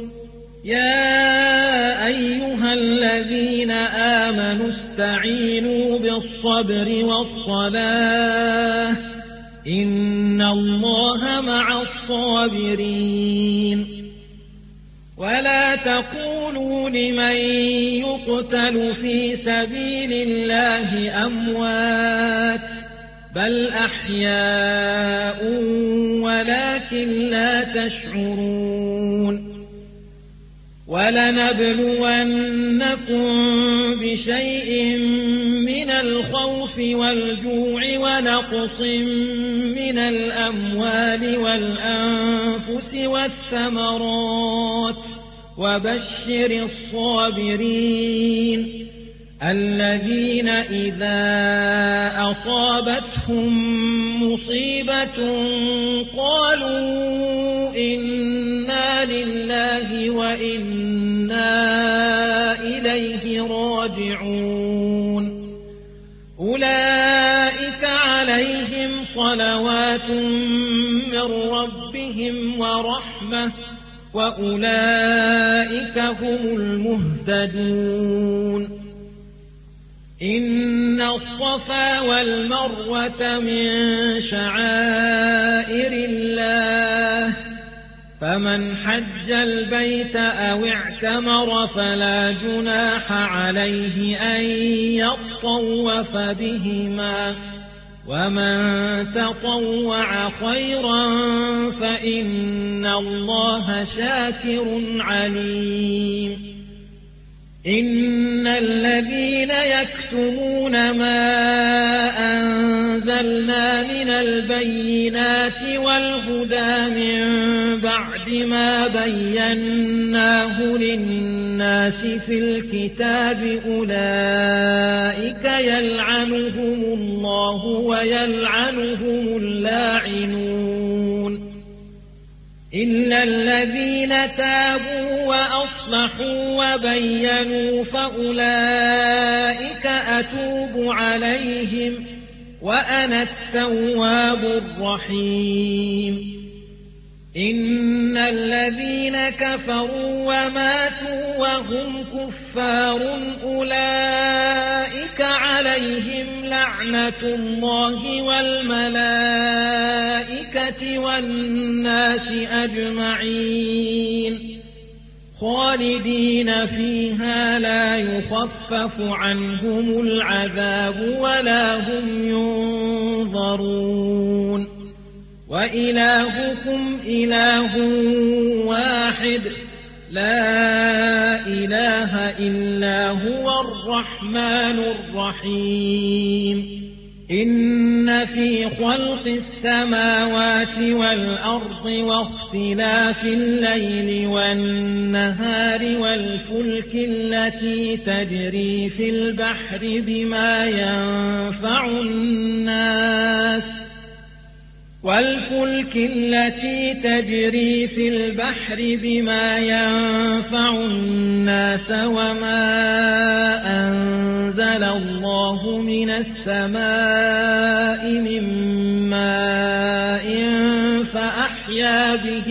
يا أيها الذين آمنوا استعينوا بالصبر والصلاة إن الله مع الصابرين ولا تقولوا لمن يقتل في سبيل الله أموات بل أحياء ولكن لا تشعرون ولنبلونكم بشيء من الخوف والجوع ونقص من الأموال والأنفس والثمرات وبشر الصابرين الذين إذا أصابتهم مصيبة قالوا إنا لله وإنا إليه راجعون أولئك عليهم صلوات من ربهم ورحمة وأولئك هم المهتدون. إن الصفا والمروة من شعائر الله، فمن حج البيت أو اعتمر فلا جناح عليه أن يطوف بهما، ومن تطوع خيرا فإن الله شاكر عليم. إن الذين يكتمون ما أنزلنا من البينات والهدى من بعد ما بيناه للناس في الكتاب أولئك يلعنهم الله ويلعنهم اللاعنون، إلا الذين تابوا وأصلحوا وبينوا فأولئك أتوب عليهم وأنا التواب الرحيم. إن الذين كفروا وماتوا وهم كفار أولئك عليهم لعنة الله والملائكة والناس أجمعين خالدين فيها لا يخفف عنهم العذاب ولا هم ينظرون. وإلهكم إله واحد لا إله إلا هو الرحمن الرحيم. إن في خلق السماوات والأرض واختلاف الليل والنهار والفلك التي تجري في البحر بما ينفع الناس وما أنزل الله من السماء من ماء فأحيا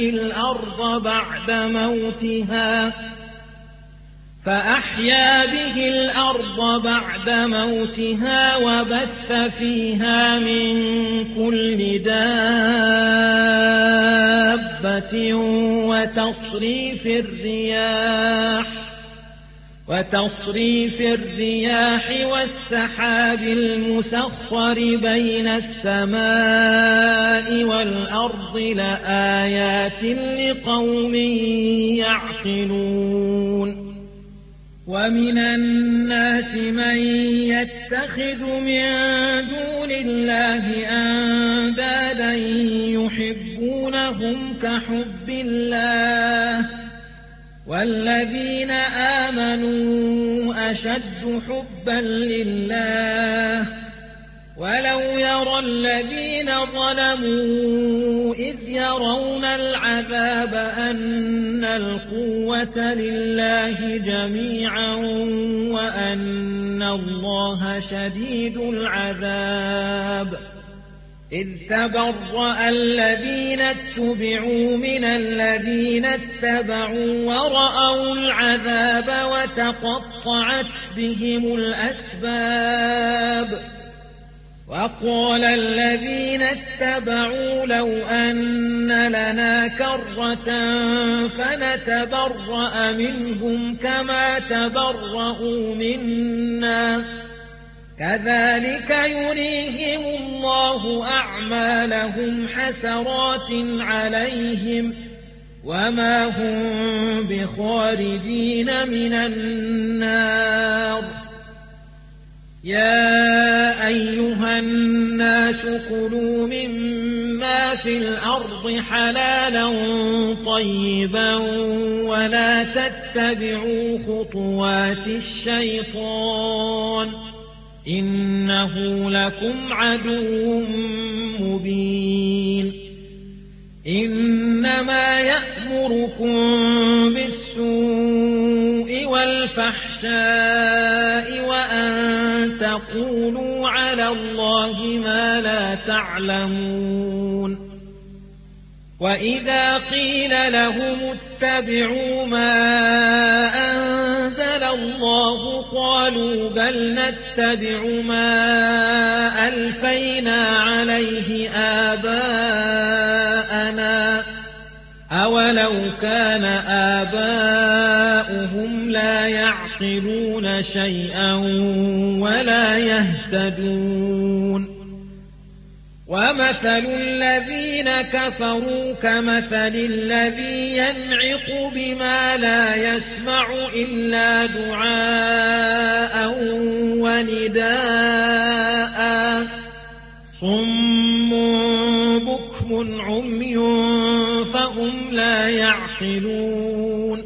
به الأرض بعد موتها وبث فيها من كل دابة وتصريف الرياح والسحاب المسخر بين السماء والأرض لآيات لقوم يعقلون. ومن الناس من يتخذ من دون الله أندادا يحبونهم كحب الله والذين آمنوا أشد حبا لله. ولو يرى الذين ظلموا إذ يرون العذاب أن القوة لله جميعا وأن الله شديد العذاب. إذ تبرأ الذين اتبعوا من الذين اتبعوا ورأوا العذاب وتقطعت بهم الأسباب. وقال الذين اتبعوا لو أن لنا كرة فنتبرأ منهم كما تبرأوا منا كذلك يريهم الله أعمالهم حسرات عليهم وما هم بخارجين من النار. يا أيها الناس كلوا مما في الأرض حلالا طيبا ولا تتبعوا خطوات الشيطان إنه لكم عدو مبين. إنما يأمركم بالسوء والفحشاء وأن تقولوا على الله ما لا تعلمون. وإذا قيل لهم اتبعوا ما أنزل الله قالوا بل نتبع ما ألفينا عليه آباءنا أولو كان آباؤهم لا يعقلون شيئا ولا يهتدون ومثل الذين كفروا كمثل الذي ينعق بما لا يسمع إلا دعاء ونداء صم بكم عمي فهم لا يعقلون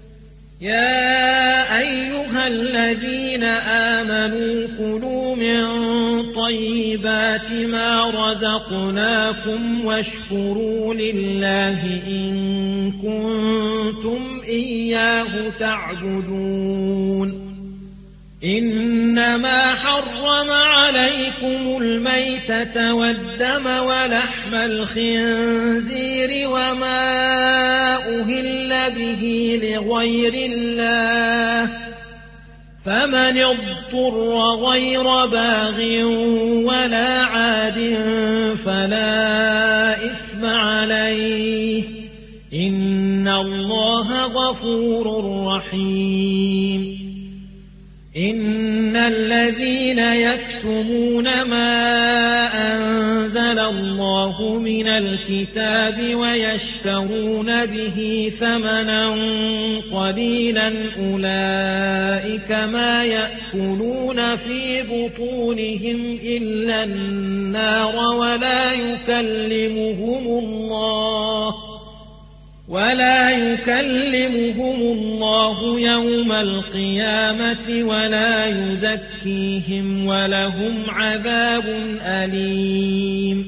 يا أيها الذين آمنوا كلوا من طيبات ما رزقناكم واشكروا لله إن كنتم إياه تعبدون إنما حرم عليكم الميتة والدم ولحم الخنزير وما أهل به لغير الله فمن اضطر غير باغ ولا عاد فلا إثم عليه إن الله غفور رحيم إن الذين يكتمون ما أنزل الله من الكتاب ويشترون به ثمنا قليلا أولئك ما يأكلون في بطونهم إلا النار ولا يكلمهم الله يوم القيامة ولا يزكيهم ولهم عذاب أليم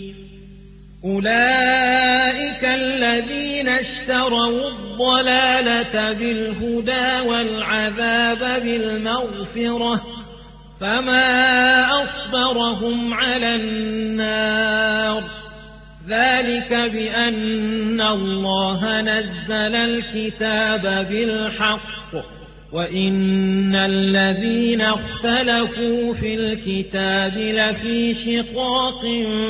أولئك الذين اشتروا الضلالة بالهدى والعذاب بالمغفرة فما أصبرهم على النار ذلك بأن الله نزل الكتاب بالحق وإن الذين اختلفوا في الكتاب لفي شقاق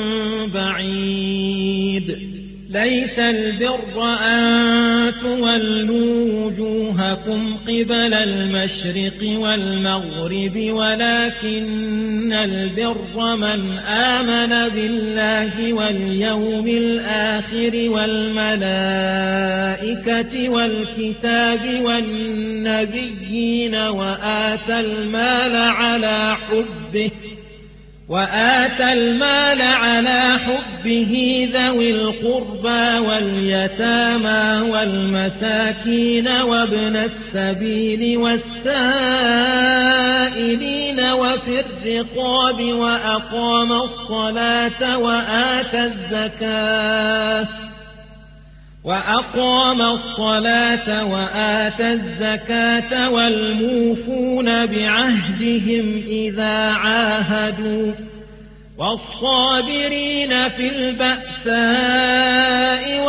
بعيد ليس البر أن تولوا وجوهكم قبل المشرق والمغرب ولكن البر من آمن بالله واليوم الآخر والملائكة والكتاب والنبيين وآتى المال على حبه ذوي القربى واليتامى والمساكين وابن السبيل والسائلين وفي الرقاب وأقام الصلاة وآتى الزكاة والموفون بعهدهم إذا عاهدوا والصابرين في البأساء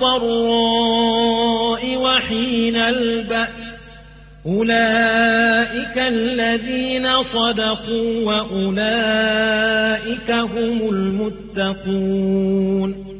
والضراء وحين البأس أولئك الذين صدقوا وأولئك هم المتقون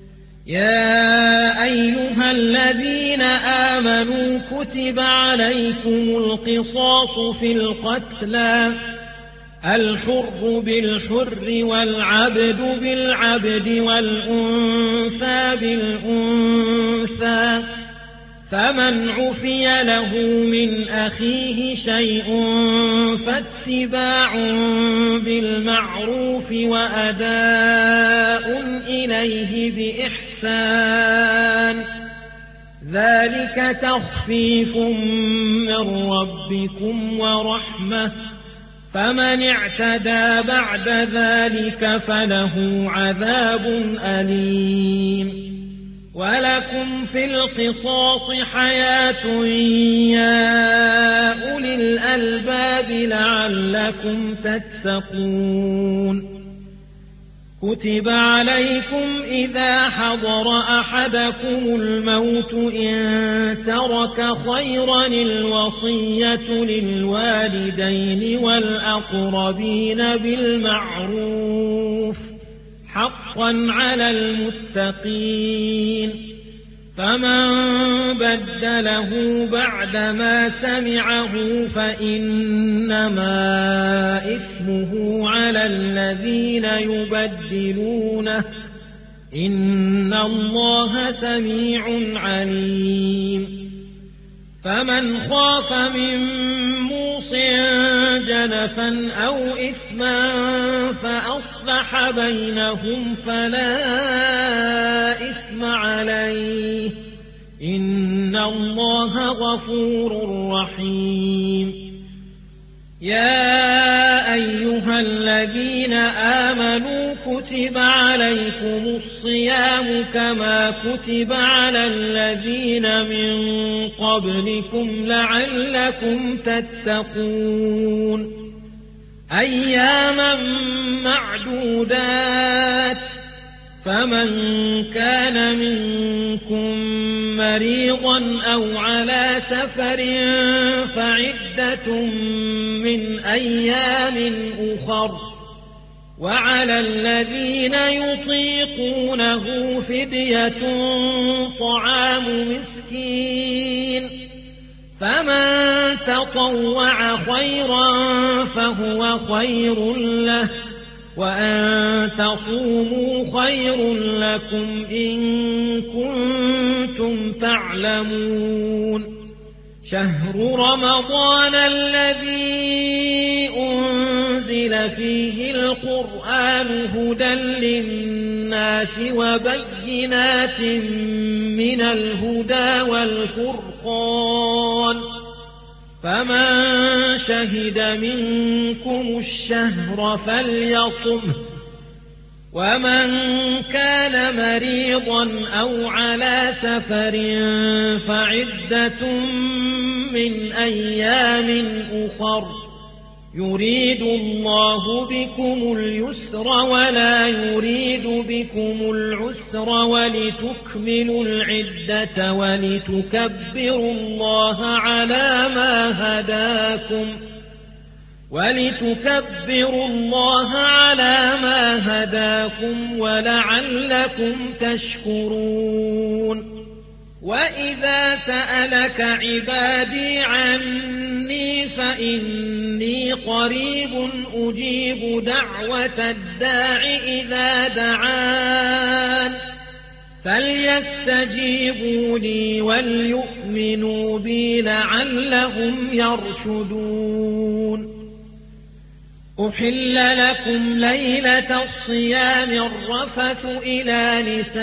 يا أيها الذين آمنوا كتب عليكم القصاص في القتلى الحر بالحر والعبد بالعبد والأنثى بالأنثى فمن عفي له من أخيه شيء فاتباع بالمعروف وأداء إليه بإحسان ذلك تخفيف من ربكم ورحمة فمن اعتدى بعد ذلك فله عذاب أليم ولكم في القصاص حياة يا أولي الألباب لعلكم تتقون كتب عليكم إذا حضر أحدكم الموت إن ترك خيرا الوصية للوالدين والأقربين بالمعروف حقا على المتقين فمن بدله بعدما سمعه فإنما إثمه على الذين يبدلونه إن الله سميع عليم فمن خاف من موص جنفا أو إثما فأصلح بينهم فلا إثم عليه إن الله غفور رحيم يا أيها الذين آمنوا كتب عليكم الصيام كما كتب على الذين من قبلكم لعلكم تتقون أياما معدودات فمن كان منكم مريضا أو على سفر فعدة من أيام أخر وعلى الذين يطيقونه فدية طعام مسكين فمن تطوع خيرا فهو خير له وأن تصوموا خير لكم إن كنتم تعلمون شهر رمضان الذي أنزل فيه القرآن هدى للناس وبينات من الهدى والفرقان فمن شهد منكم الشهر فليصمه ومن كان مريضا أو على سفر فعدة من أيام أخر يريد الله بكم اليسر ولا يريد بكم العسر ولتكملوا العدة ولتكبروا الله على ما هداكم ولعلكم تشكرون وإذا سألك عبادي عني فإني قريب أجيب دعوة الداع إذا دعان فليستجيبوا لي وليؤمنوا بي لعلهم يرشدون أحل لكم ليلة الصيام الرفث إلى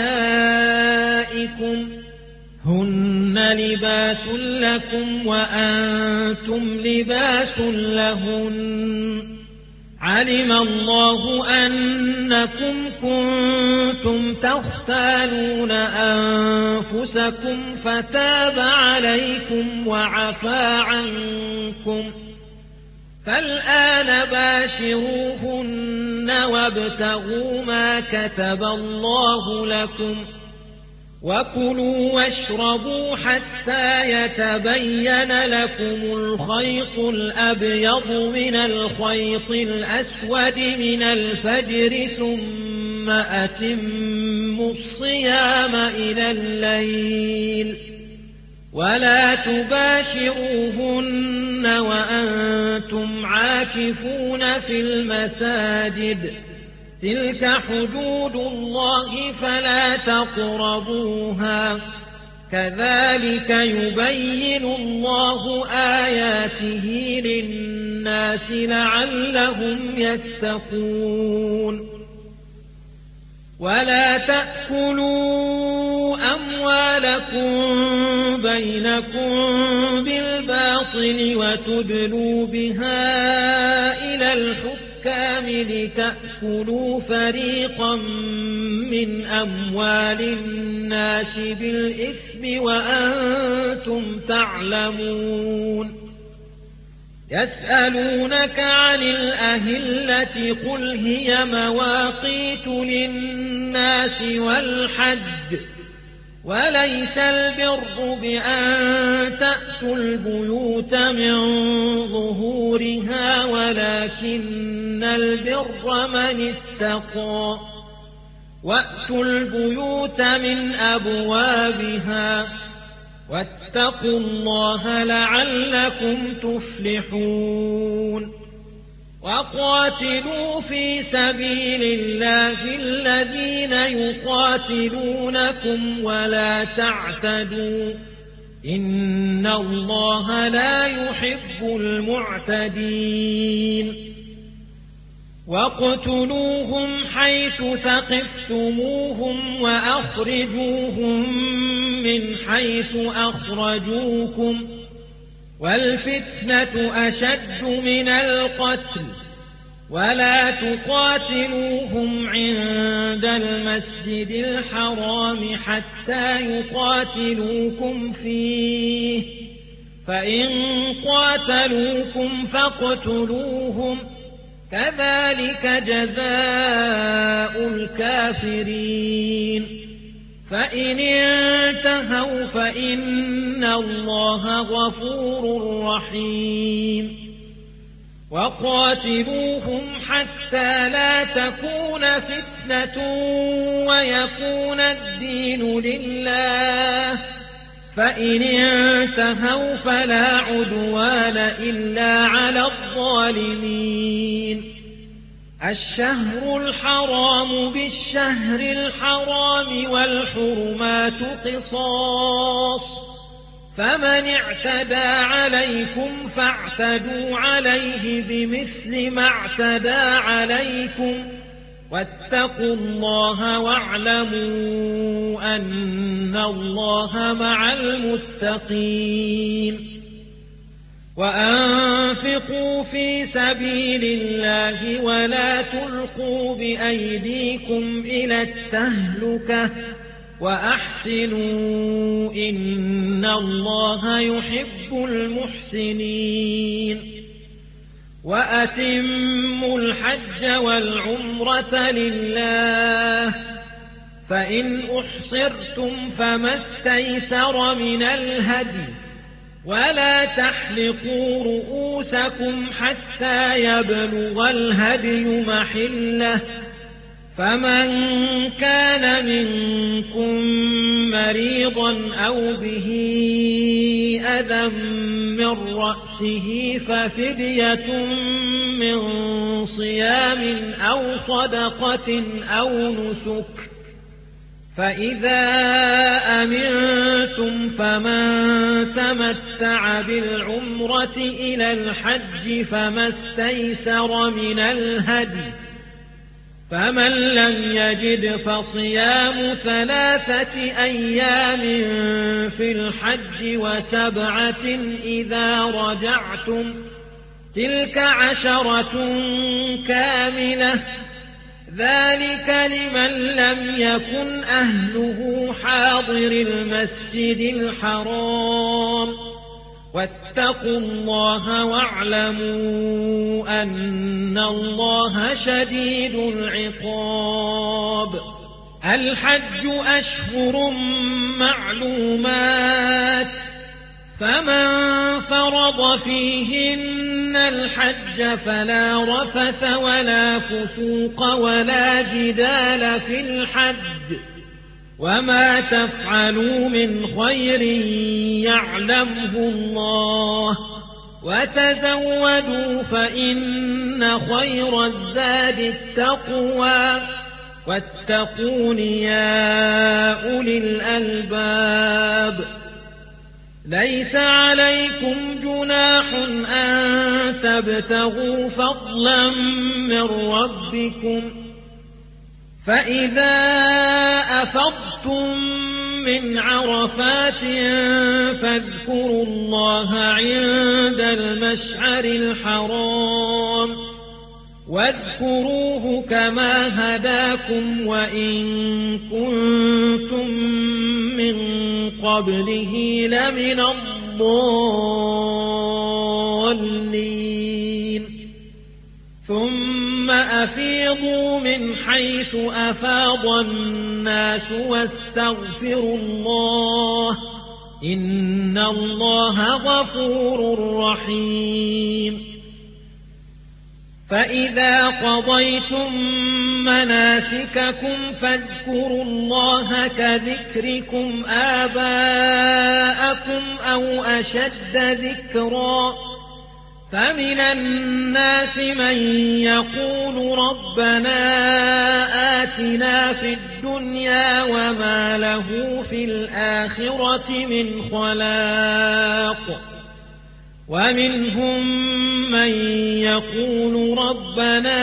نسائكم هن لباس لكم وأنتم لباس لهن علم الله أنكم كنتم تختانون أنفسكم فتاب عليكم وعفى عنكم فالآن باشروهن وابتغوا ما كتب الله لكم وكلوا واشربوا حتى يتبين لكم الخيط الأبيض من الخيط الأسود من الفجر ثم أتموا الصيام إلى الليل ولا تباشروهن وأنتم عاكفون في المساجد تلك حدود الله فلا تقربوها كذلك يبين الله آياته للناس لعلهم يتقون ولا تأكلوا أموالكم بينكم بالباطل وتدلوا بها إلى الحكام لتأكلوا فريقا من أموال الناس بالإثم وأنتم تعلمون يسألونك عن الأهلة قل هي مواقيت للناس والحج وليس البر بأن تأتوا البيوت من ظهورها ولكن البر من اتقى وأتوا البيوت من أبوابها واتقوا الله لعلكم تفلحون وقاتلوا في سبيل الله الذين يقاتلونكم ولا تعتدوا إن الله لا يحب المعتدين واقتلوهم حيث ثقفتموهم وأخرجوهم من حيث أخرجوكم والفتنة أشد من القتل ولا تقاتلوهم عند المسجد الحرام حتى يقاتلوكم فيه فإن قاتلوكم فاقتلوهم كذلك جزاء الكافرين فإن انتهوا فإن الله غفور رحيم وقاتلوهم حتى لا تكون فتنة ويكون الدين لله فإن انتهوا فلا عدوان إلا على الظالمين الشهر الحرام بالشهر الحرام والحرمات قصاص فمن اعتدى عليكم فاعتدوا عليه بمثل ما اعتدى عليكم واتقوا الله واعلموا أن الله مع المتقين وأنفقوا في سبيل الله ولا تلقوا بأيديكم إلى التهلكة وأحسنوا إن الله يحب المحسنين وأتموا الحج والعمرة لله فإن أحصرتم فما استيسر من الهدي ولا تحلقوا رؤوسكم حتى يبلغ الهدي محله فمن كان منكم مريضا أو به أذى من رأسه ففدية من صيام أو صدقة أو نسك فإذا أمنتم فمن تمتع بالعمرة إلى الحج فما استيسر من الهدي فمن لم يجد فصيام 3 أيام في الحج وسبعة إذا رجعتم تلك 10 كاملة ذلك لمن لم يكن أهله حاضر المسجد الحرام واتقوا الله واعلموا أن الله شديد العقاب الحج أشهر معلومات فمن فرض فيهن الحج فلا رفث ولا فسوق ولا جدال في الحج وما تفعلوا من خير يعلمه الله وتزودوا فإن خير الزاد التقوى واتقون يا أولي الألباب ليس عليكم جناح أن تبتغوا فضلا من ربكم فإذا أفضتم من عرفات فاذكروا الله عند المشعر الحرام واذكروه كما هداكم وإن كنتم من قبله لمن الضالين الضالين ثم أفيضوا من حيث أفاض الناس واستغفروا الله إن الله غفور رحيم فإذا قضيتم مناسككم فاذكروا الله كذكركم آباءكم أو أشد ذكرا فمن الناس من يقول ربنا آتنا في الدنيا وما له في الآخرة من خلاق ومنهم من يقول ربنا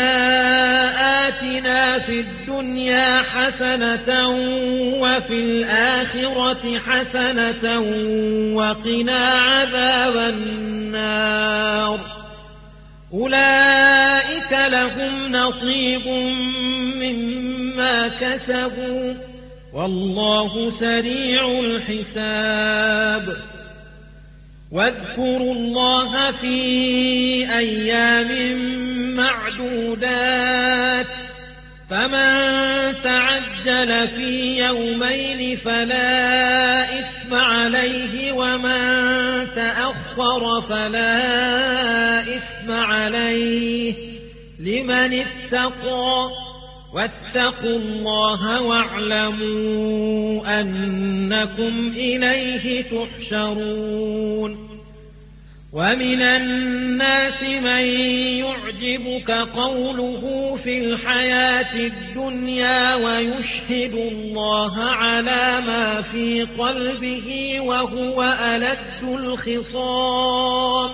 آتنا في الدنيا حسنة وفي الآخرة حسنة وقنا عذاب النار أولئك لهم نصيب مما كسبوا والله سريع الحساب واذكروا الله في أيام معدودات فمن تعجل في يومين فلا إثم عليه ومن تأخر فلا إثم عليه لمن اتقى واتقوا الله واعلموا أنكم إليه تحشرون ومن الناس من يعجبك قوله في الحياة الدنيا ويشهد الله على ما في قلبه وهو ألد الخصام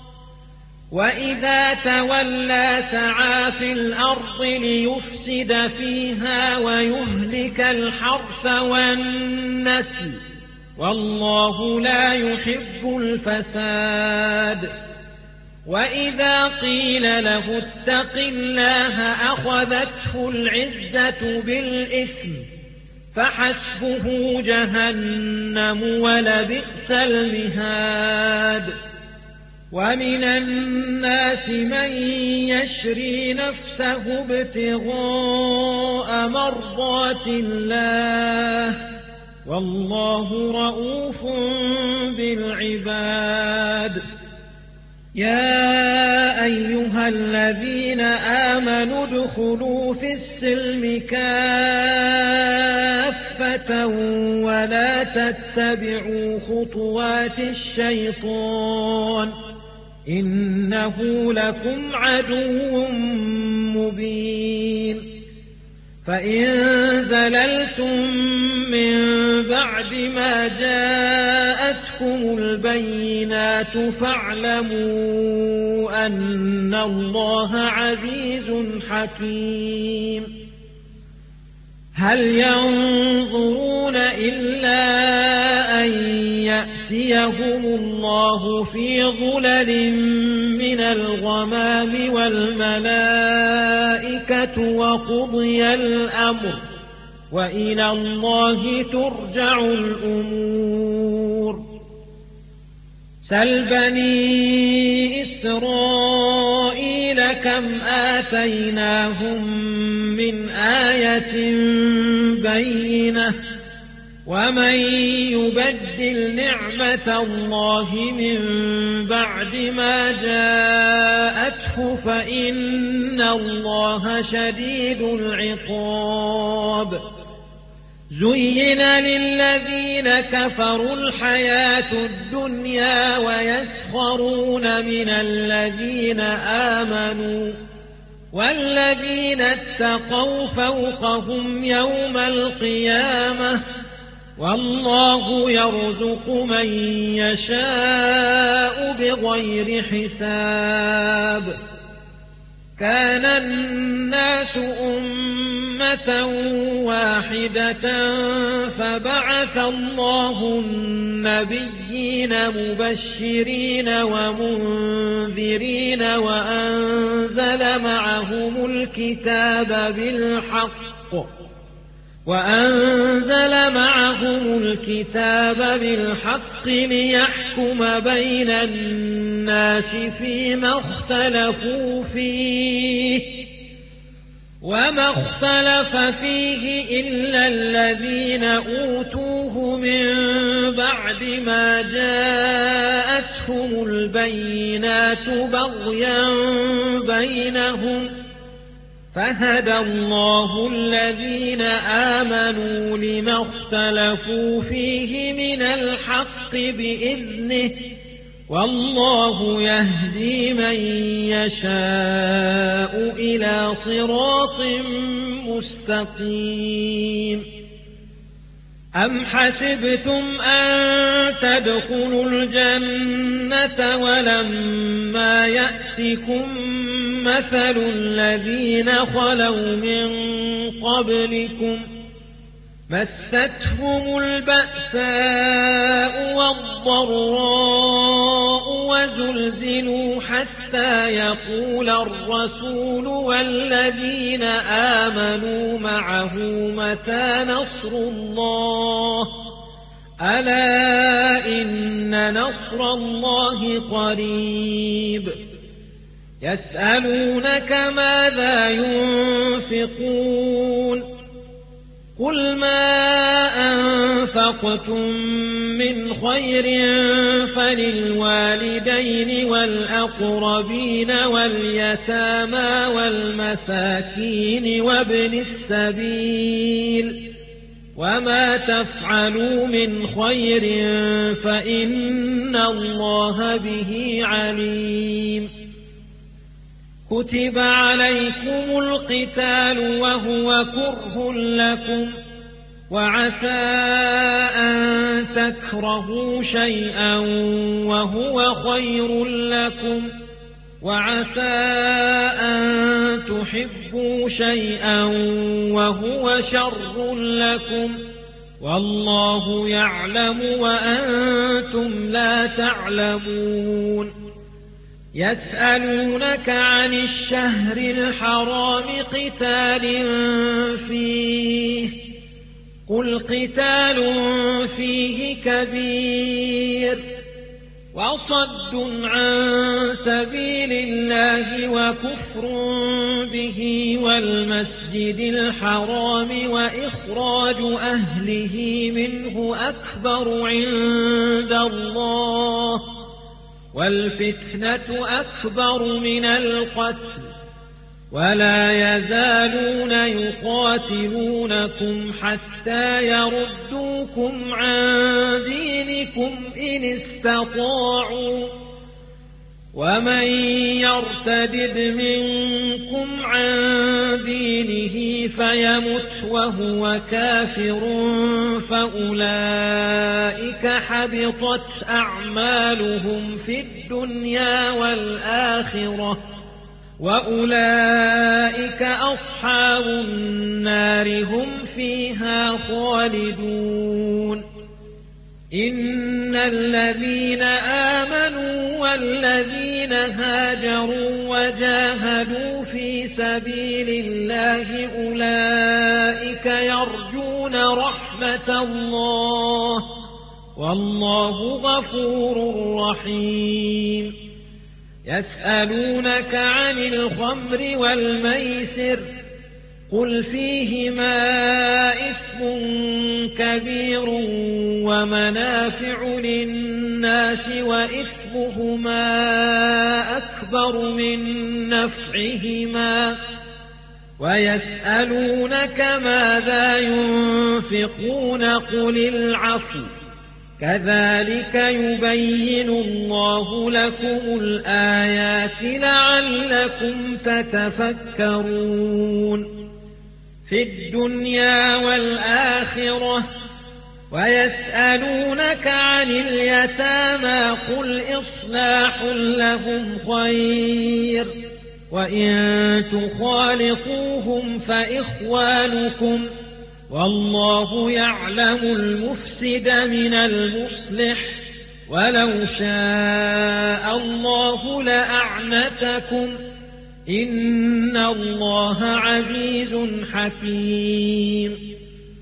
وإذا تولى سعى في الأرض ليفسد فيها ويهلك الحرث والنسل والله لا يحب الفساد وإذا قيل له اتق الله أخذته العزة بالإثم فحسبه جهنم ولبئس المهاد ومن الناس من يشري نفسه ابتغاء مرضات الله والله رؤوف بالعباد يا أيها الذين آمنوا ادخلوا في السلم كافة ولا تتبعوا خطوات الشيطان إنه لكم عدو مبين فإن زللتم من بعد ما جاءتكم البينات فاعلموا أن الله عزيز حكيم هل ينظرون إلا أن يأتيهم الله في ظلل من الغمام والملائكة وقضي الأمر وإلى الله ترجع الأمور سل بني إسرائيل كم آتيناهم من آية بينة ومن يبدل نعمة الله من بعد ما جاءته فإن الله شديد العقاب زين للذين كفروا الحياة الدنيا ويسخرون من الذين آمنوا والذين اتقوا فوقهم يوم القيامة والله يرزق من يشاء بغير حساب كان الناس أمة واحدة فبعث الله النبيين مبشرين ومنذرين وأنزل معهم الكتاب بالحق وأنزل معهم الكتاب بالحق ليحكم بين الناس فيما اختلفوا فيه وما اختلف فيه إلا الذين أوتوه من بعد ما جاءتهم البينات بغيا بينهم فهدى الله الذين آمنوا لما اختلفوا فيه من الحق بإذنه والله يهدي من يشاء إلى صراط مستقيم أم حسبتم أن تدخلوا الجنة ولما يأتكم مثل الذين خلوا من قبلكم مستهم البأساء والضراء وزلزلوا حتى يقول الرسول والذين آمنوا معه متى نصر الله ألا إن نصر الله قريب يسألونك ماذا ينفقون قل ما أنفقتم من خير فللوالدين والأقربين واليتامى والمساكين وابن السبيل وما تفعلوا من خير فإن الله به عليم كتب عليكم القتال وهو كره لكم وعسى أن تكرهوا شيئا وهو خير لكم وعسى أن تحبوا شيئا وهو شر لكم والله يعلم وأنتم لا تعلمون يسألونك عن الشهر الحرام قتال فيه قل قتال فيه كبير وصد عن سبيل الله وكفر به والمسجد الحرام وإخراج أهله منه أكبر عند الله والفتنة أكبر من القتل ولا يزالون يقاتلونكم حتى يردوكم عن دينكم إن استطاعوا ومن يرتدد منكم عن دينه فيمت وهو كافر فأولئك حبطت أعمالهم في الدنيا والآخرة وأولئك أصحاب النار هم فيها خالدون إن الذين آمنوا والذين هاجروا وجاهدوا في سبيل الله أولئك يرجون رحمة الله والله غفور رحيم يسألونك عن الخمر والميسر قل فيهما إثم كبير ومنافع للناس وإثمهما أكبر من نفعهما ويسألونك ماذا ينفقون قل العفو كذلك يبين الله لكم الآيات لعلكم تتفكرون في الدنيا والآخرة ويسألونك عن اليتامى قل إصلاح لهم خير وإن تخالطوهم فإخوانكم والله يعلم المفسد من المصلح ولو شاء الله لأعنتكم إن الله عزيز حكيم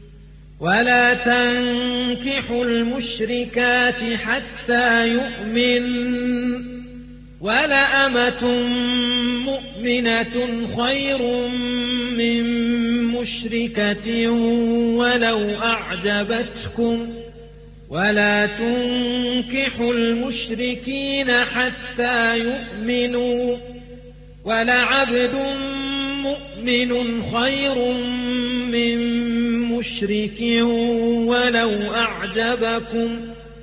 ولا تنكحوا المشركات حتى يؤمن ولأمة مؤمنة خير من مشركة ولو أعجبتكم ولا تنكحوا المشركين حتى يؤمنوا ولعبد مؤمن خير من مشرك ولو أعجبكم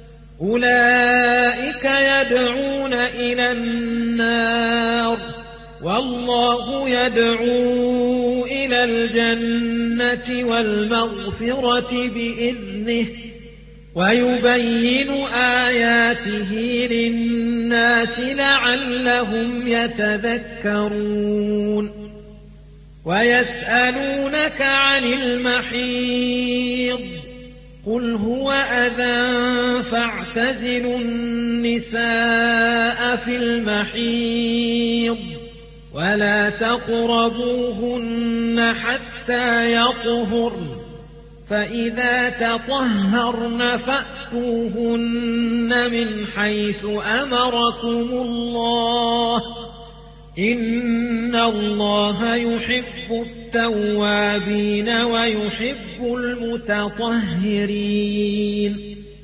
أولئك يدعون إلى النار والله يدعو إلى الجنة والمغفرة بإذنه ويبين آياته للناس لعلهم يتذكرون ويسألونك عن المحيض قل هو أذى فاعتزلوا النساء في المحيض ولا تقربوهن حتى يطهرن فإذا تطهرن فأتوهن من حيث أمركم الله إن الله يحب التوابين ويحب المتطهرين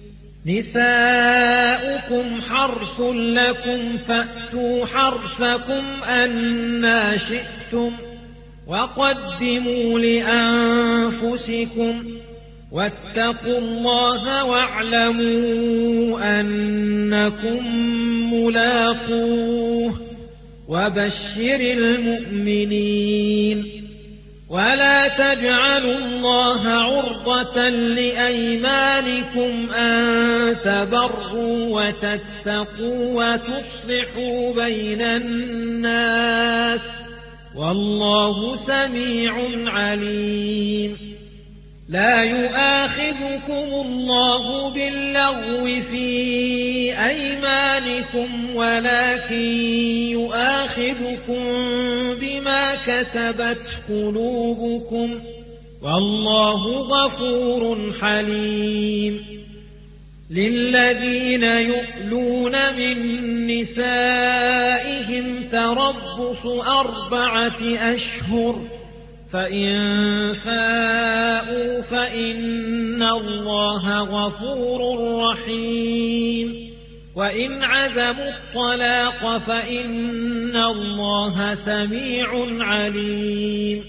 نساؤكم حرث لكم فأتوا حرثكم أنى شئتم وقدموا لأنفسكم واتقوا الله واعلموا أنكم ملاقوه وبشر المؤمنين ولا تجعلوا الله عرضة لأيمانكم أن تبروا وتتقوا وتصلحوا بين الناس والله سميع عليم لا يؤاخذكم الله باللغو في أيمانكم ولكن يؤاخذكم بما كسبت قلوبكم والله غفور حليم للذين يؤلون من نسائهم تربص 4 أشهر فإن فاءوا فإن الله غفور رحيم وإن عزموا الطلاق فإن الله سميع عليم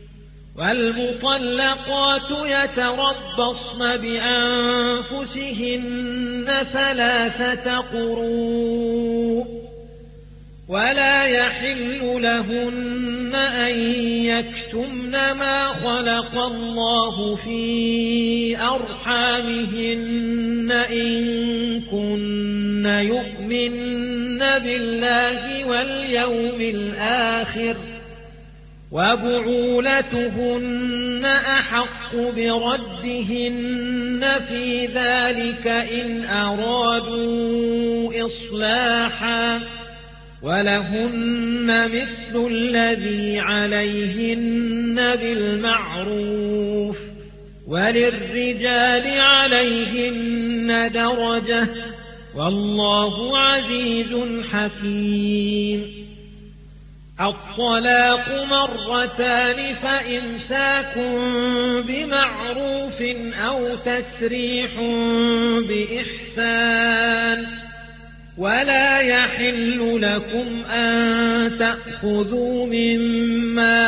والمطلقات يتربصن بأنفسهن 3 قروء ولا يحل لهن أن يكتمن ما خلق الله في أرحامهن إن كن يؤمن بالله واليوم الآخر وبعولتهن أحق بردهن في ذلك إن أرادوا إصلاحا ولهن مثل الذي عليهن بالمعروف وللرجال عليهن درجة والله عزيز حكيم الطلاق 2 فإمساك بمعروف أو تسريح بإحسان ولا يحل لكم أن تأخذوا مما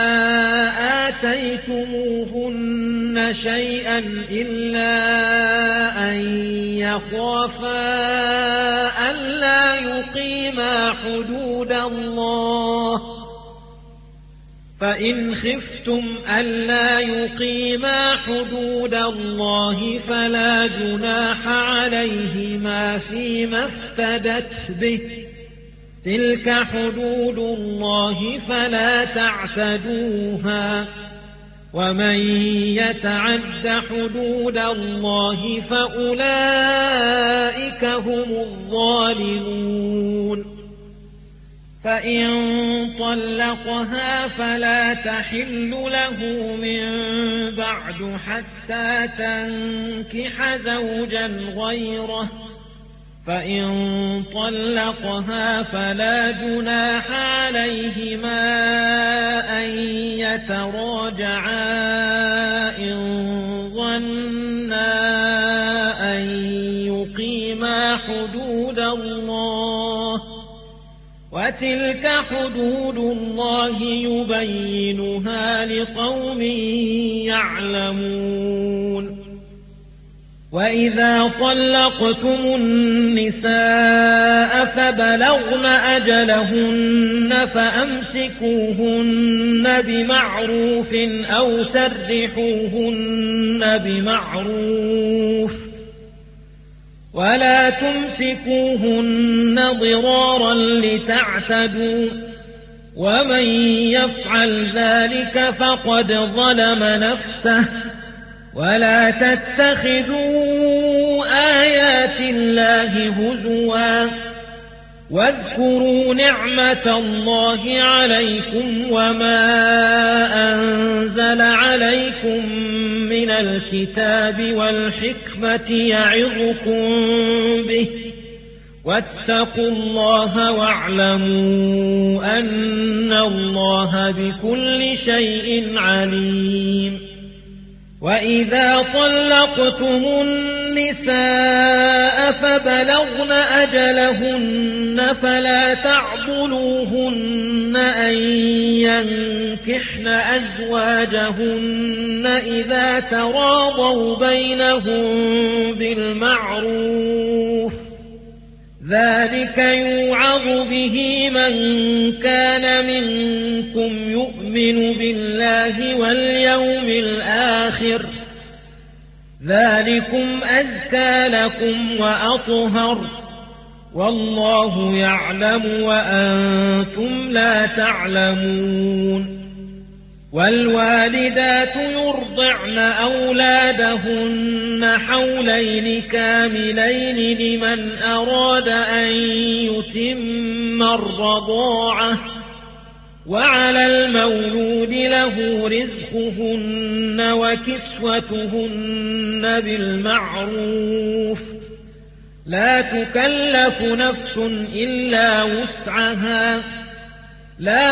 آتيتموهن شيئا إلا أن يخافا ألا يقيما حدود الله فإن خفتم ألا يقيما حدود الله فلا جناح عليهما فيما افتدت به تلك حدود الله فلا تعتدوها ومن يتعد حدود الله فأولئك هم الظالمون فإن طلقها فلا تحل له من بعد حتى تنكح زوجا غيره، فإن طلقها فلا جناح عليهما أن يتراجعا إن ظنا أن يقيما حدود الله، وتلك حدود الله يبينها لقوم يعلمون. وإذا طلقتم النساء فبلغن أجلهن فأمسكوهن بمعروف أو سرحوهن بمعروف، ولا تمسكوهن ضرارا لتعتدوا، ومن يفعل ذلك فقد ظلم نفسه. ولا تتخذوا آيات الله هزوا، واذكروا نعمة الله عليكم وما أنزل عليكم من الكتاب والحكمة يعظكم به، واتقوا الله واعلموا أن الله بكل شيء عليم. وإذا طلقتم النساء فبلغن أجلهن فلا تعضلوهن أن ينكحن أزواجهن إذا تراضوا بينهم بالمعروف، ذلك يوعظ به من كان منكم يؤمن بالله واليوم الآخر، ذلكم أزكى لكم وأطهر، والله يعلم وأنتم لا تعلمون. والوالدات يرضعن أولادهن حولين كاملين لمن أراد أن يتم الرضاعة، وعلى المولود له رزقهن وكسوتهن بالمعروف، لا تكلف نفس إلا وسعها، لا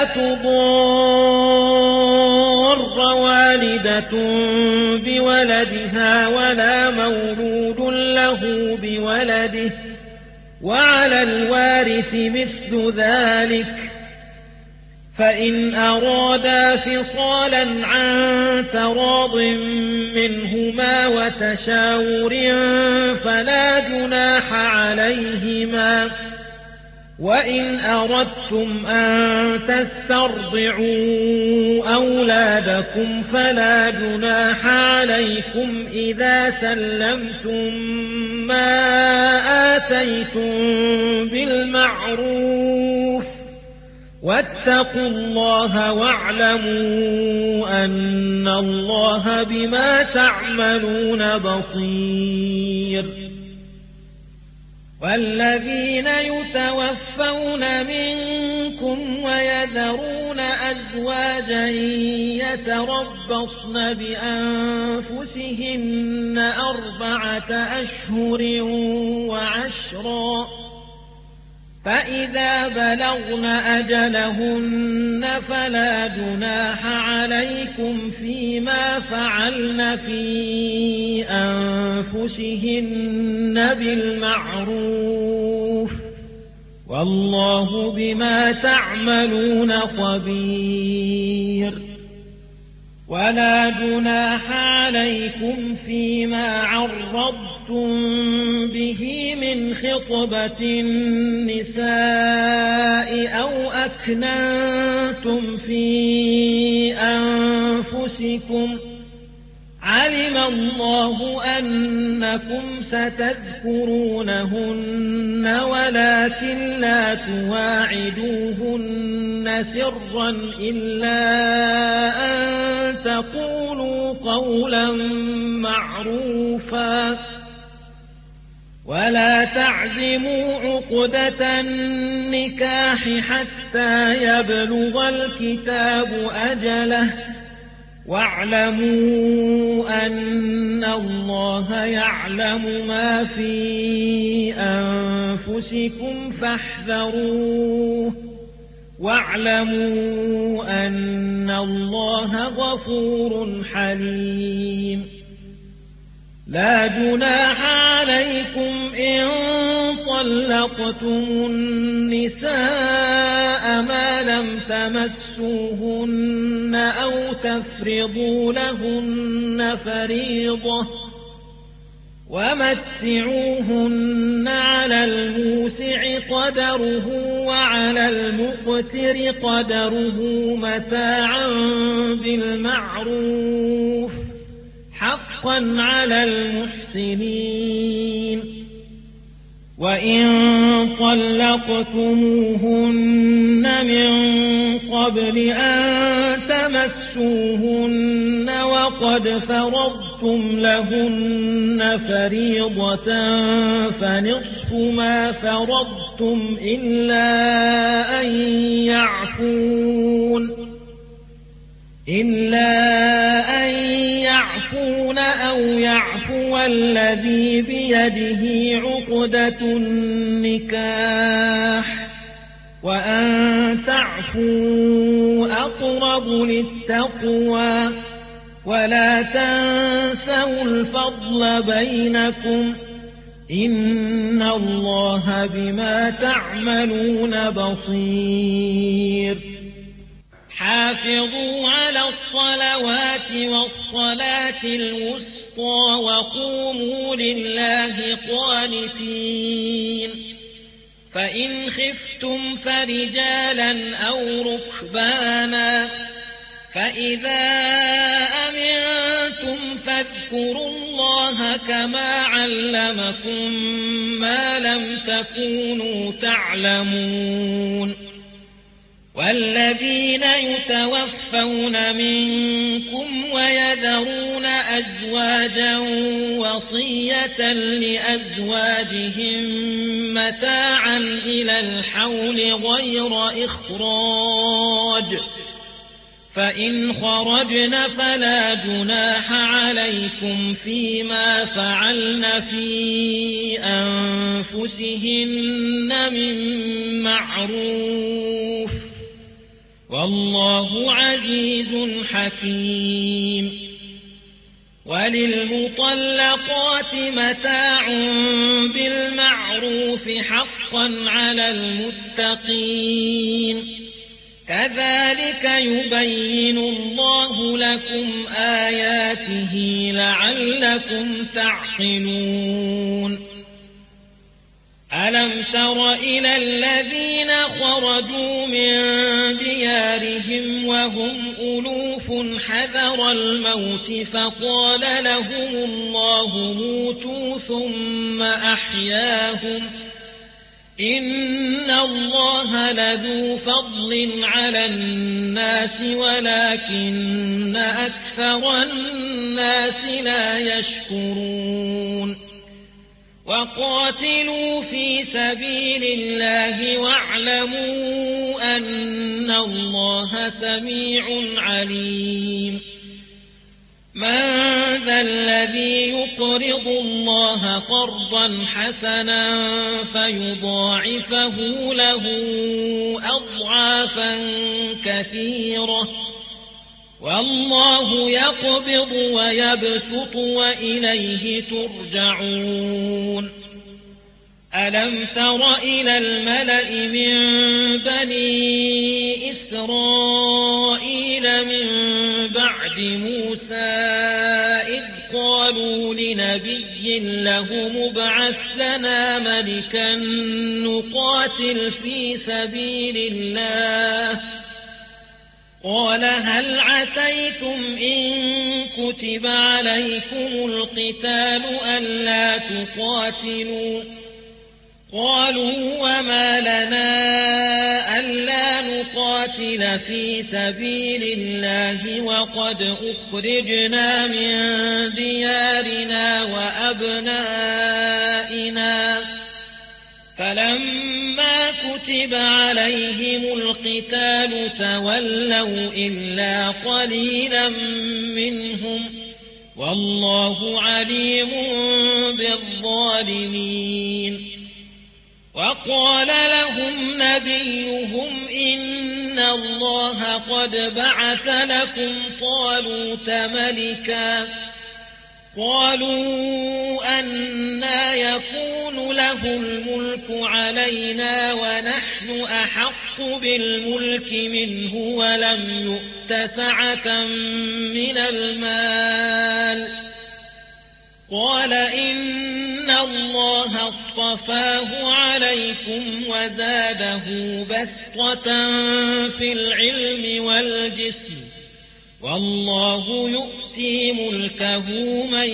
تضار والدة بولدها ولا مولود له بولده، وعلى الوارث مثل ذلك، فإن أرادا فصالا عن تراض منهما وتشاور فلا جناح عليهما. وإن أردتم أن تسترضعوا أولادكم فلا جناح عليكم إذا سلمتم ما آتيتم بالمعروف، واتقوا الله واعلموا أن الله بما تعملون بصير. والذين يتوفون منكم ويذرون أزواجا يتربصن بأنفسهن 4 أشهر وعشرا، فإذا بلغن أجلهن فلا جناح عليكم فيما فعلن في أنفسهن بالمعروف، والله بما تعملون خبير. ولا جناح عليكم فيما عرضتم به من خطبة النساء أو أكننتم في أنفسكم، علم الله أنكم ستذكرونهن ولكن لا تواعدوهن سرا إلا أن تقولوا قولا معروفا، ولا تعزموا عقدة النكاح حتى يبلغ الكتاب أجله واعلموا أن الله يعلم ما في أنفسكم فاحذروه واعلموا أن الله غفور حليم لا جناح عليكم إن طلقتم النساء ما لم تمسوهن أو تفرضوا لهن فريضة ومتعوهن على الموسع قدره وعلى المقتر قدره متاعا بالمعروف حقا على المحسنين وإن طلقتموهن من قبل أن تمسوهن وقد فرضتم لهن فريضة فنصف ما فرضتم إلا أن يعفون أو يعفو الذي بيده عقدة النكاح وأن تعفوا أقرب للتقوى ولا تنسوا الفضل بينكم إن الله بما تعملون بصير حافظوا على الصلوات والصلاة الوسطى وقوموا لله قانتين فإن خفتم فرجالا أو ركبانا فإذا أمنتم فاذكروا الله كما علمكم ما لم تكونوا تعلمون والذين يتوفون منكم ويذرون أزواجا وصية لأزواجهم متاعا إلى الحول غير إخراج فإن خرجن فلا جناح عليكم فيما فعلن في أنفسهن من معروف والله عزيز حكيم وللمطلقات متاع بالمعروف حقا على المتقين كذلك يبين الله لكم آياته لعلكم تعقلون ألم تر إلى الذين خرجوا من ديارهم وهم ألوف حذر الموت فقال لهم الله موتوا ثم أحياهم إن الله لذو فضل على الناس ولكن أكثر الناس لا يشكرون وقاتلوا في سبيل الله واعلموا أن الله سميع عليم من ذا الذي يقرض الله قرضا حسنا فيضاعفه له أضعافا كثيرة والله يقبض ويبسط وإليه ترجعون ألم تر إلى الملأ من بني إسرائيل من بعد موسى إذ قالوا لنبي له مبعث لنا ملكا نقاتل في سبيل الله قال هل عسيتم إن كتب عليكم القتال ألا تقاتلوا قالوا وما لنا ألا نقاتل نقاتل في سبيل الله وقد أخرجنا من ديارنا وأبنائنا فلما كتب عليهم القتال تولوا إلا قليلا منهم والله عليم بالظالمين وقال لهم نبيهم إن الله قد بعث لكم طالوت ملكا قالوا أنى يكون له الملك علينا ونحن أحق بالملك منه ولم يؤت سعة من المال قال إن الله اصطفاه عليكم وزاده بسطة في العلم والجسم والله يؤتي ملكه من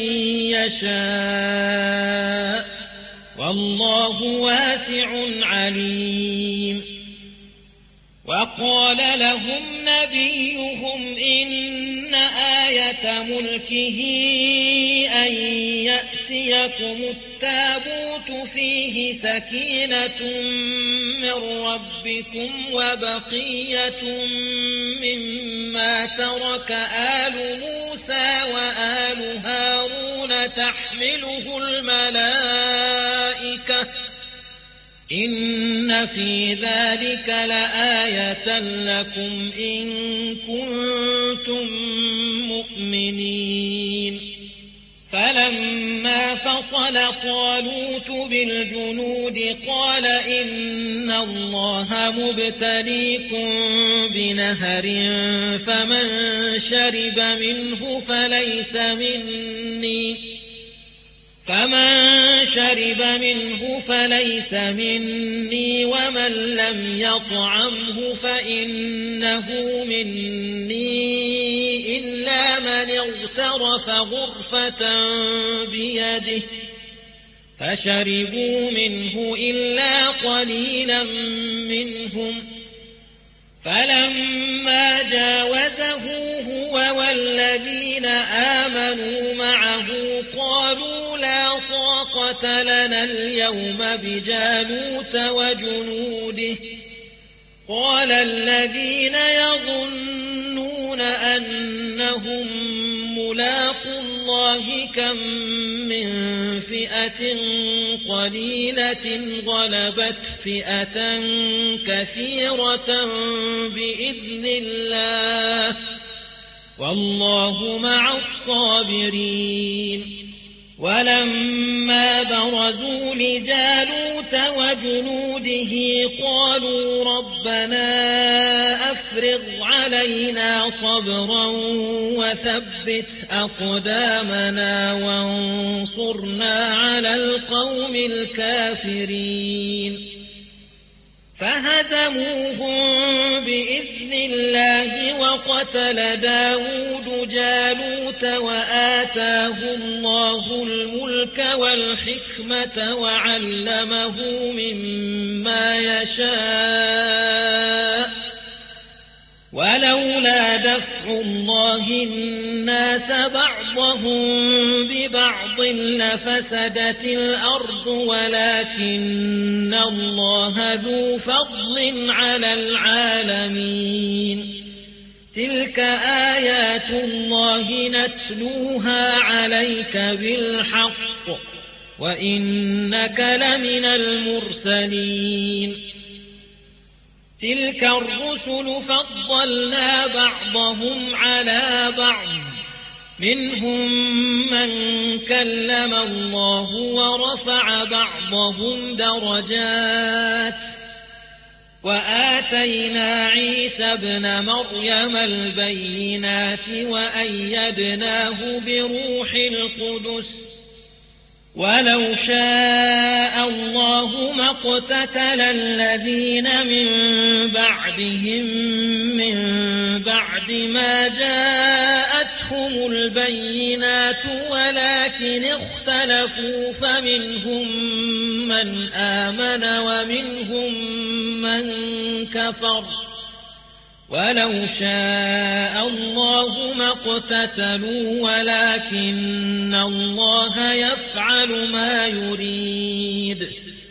يشاء والله واسع عليم وقال لهم نبيهم إن آية ملكه أن يأتيكم التابوت فيه سكينة من ربكم وبقية مما ترك آل موسى وآل هارون تحمله الملائكة إن في ذلك لآية لكم إن كنتم مؤمنين فلما فصل طالوت بالجنود قال إن الله مبتليكم بنهر فمن شرب منه فليس مني ومن لم يطعمه فإنه مني إلا من اغترف غرفة بيده فشربوا منه إلا قليلا منهم فلما جاوزه هو والذين آمنوا معه قالوا لا طاقة لنا اليوم بجالوت وجنوده قال الذين يظنون أنهم ملاقو الله كم من فئة قليلة غلبت فئة كثيرة بإذن الله والله مع الصابرين ولما برزوا لجالوت وجنوده قالوا ربنا أفرغ علينا صبرا وثبت أقدامنا وانصرنا على القوم الكافرين فهزموهم بإذن الله وقتل داود جالوت وآتاه الله الملك والحكمة وعلمه مما يشاء ولولا دفع الله الناس بعضهم ببعض لفسدت الأرض ولكن الله ذو فضل على العالمين تلك آيات الله نتلوها عليك بالحق وإنك لمن المرسلين تلك الرسل فضلنا بعضهم على بعض منهم من كلم الله ورفع بعضهم درجات وآتينا عيسى ابن مريم البينات وأيدناه بروح القدس ولو شاء الله ما اقتتل الذين من بعدهم من بعد ما جاءتهم البينات ولكن اختلفوا فمنهم من آمن ومنهم من كفر ولو شاء الله ما اقتتلوا ولكن الله يفعل ما يريد.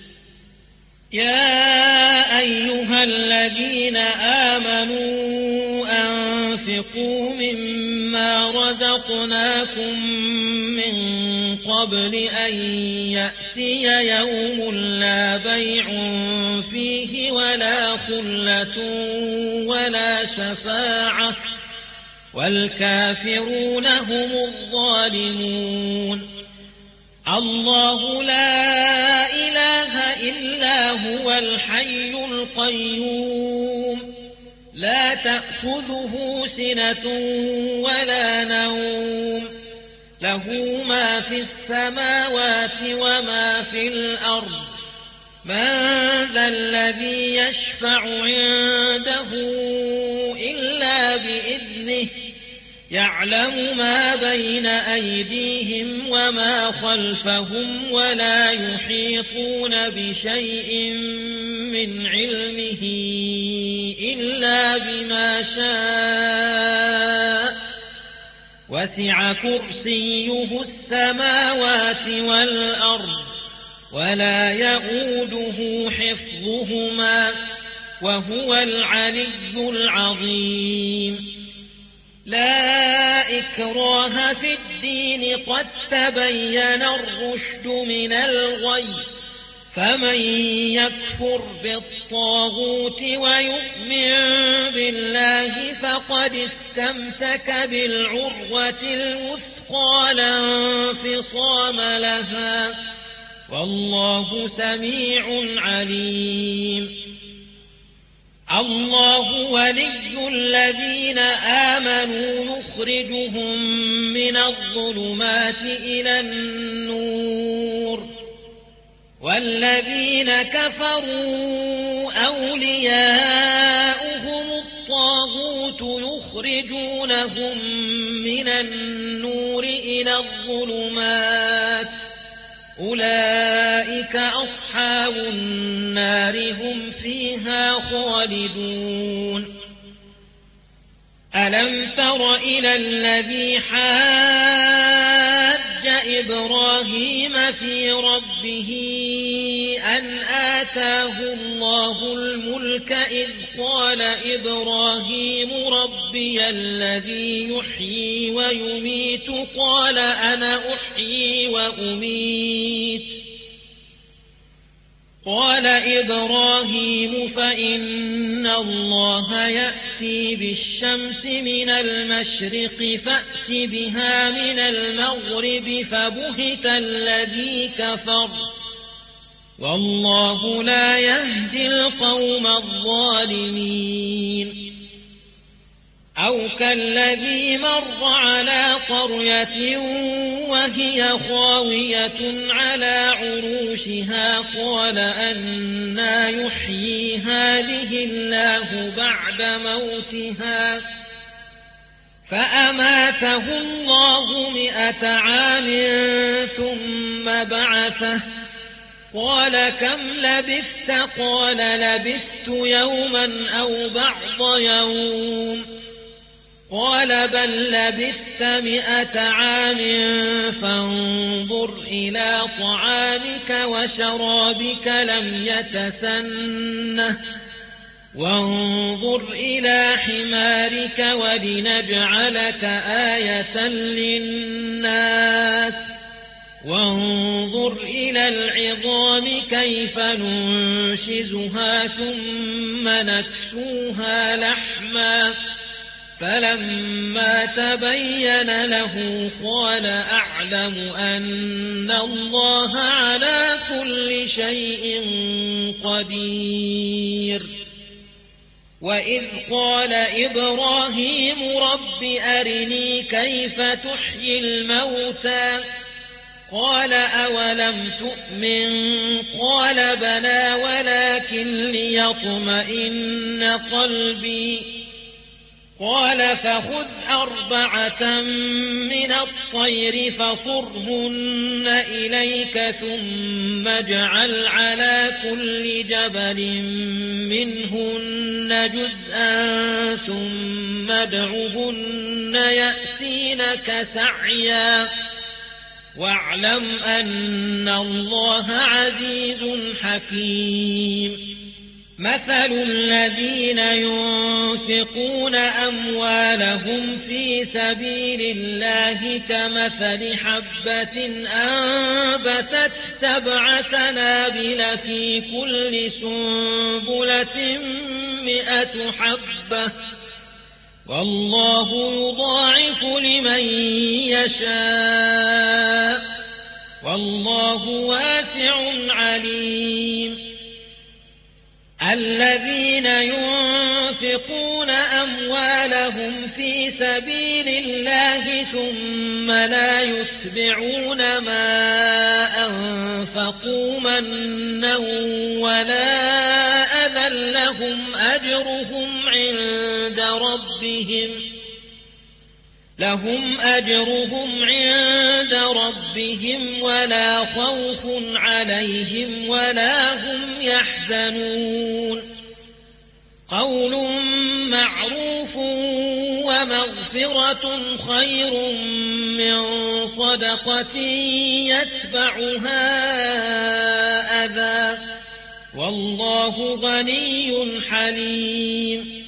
يا أيها الذين آمنوا أنفقوا مما رزقناكم من قبل أن يأتي يوم لا بيع فيه ولا خلة ولا شفاعة والكافرون هم الظالمون. الله لا إله إلا هو الحي القيوم لا تأخذه سنة ولا نوم له ما في السماوات وما في الأرض. من ذا الذي يشفع عنده إلا بإذنه يعلم ما بين أيديهم وما خلفهم ولا يحيطون بشيء من علمه إلا بما شاء وسع كرسيه السماوات والأرض ولا يؤوده حفظهما وهو العلي العظيم. لا إكراه في الدين قد تبين الرشد من الغي فمن يكفر بالطاغوت ويؤمن بالله فقد استمسك بالعروة الوثقى لا انفصام لها والله سميع عليم. الله ولي الذين آمنوا يخرجهم من الظلمات إلى النور والذين كفروا أولياؤهم الطاغوت يخرجونهم من النور إلى الظلمات أولئك أصحاب النار هم فيها خالدون. ألم تر إلى الذي حاج إبراهيم في ربه أن آتاه الله الملك إذ قال إبراهيم ربي الذي يحيي ويميت قال أنا أحيي وأميت قال إبراهيم فإن الله يأتي بالشمس من المشرق فأت بها من المغرب فبهت الذي كفر والله لا يهدي القوم الظالمين. أو كالذي مر على قرية وهي خاوية على عروشها قال أنى يحيي هذه الله بعد موتها فأماته الله 100 عام ثم بعثه قال كم لبثت قال لبثت يوما أو بعض يوم قال بل لبثت 100 عام فانظر إلى طعامك وشرابك لم يتسنه وانظر إلى حمارك ولنجعلك آية للناس وانظر إلى العظام كيف ننشزها ثم نكسوها لحما فلما تبين له قال أعلم أن الله على كل شيء قدير. وإذ قال إبراهيم رب أرني كيف تحيي الموتى قال أولم تؤمن قال بلى ولكن ليطمئن قلبي قال فخذ 4 من الطير فصرهن إليك ثم اجعل على كل جبل منهن جزءا ثم ادعهن يأتينك سعيا واعلم أن الله عزيز حكيم مثل الذين ينفقون أموالهم في سبيل الله كمثل حبة أنبتت 7 سنابل في كل سنبلة 100 حبة والله يضاعف لمن يشاء والله واسع عليم الذين ينفقون أموالهم في سبيل الله ثم لا يتبعون ما أنفقوا منا ولا أذى لهم أجرهم عند ربهم ولا خوف عليهم ولا هم يحزنون قول معروف ومغفرة خير من صدقة يتبعها أذى والله غني حليم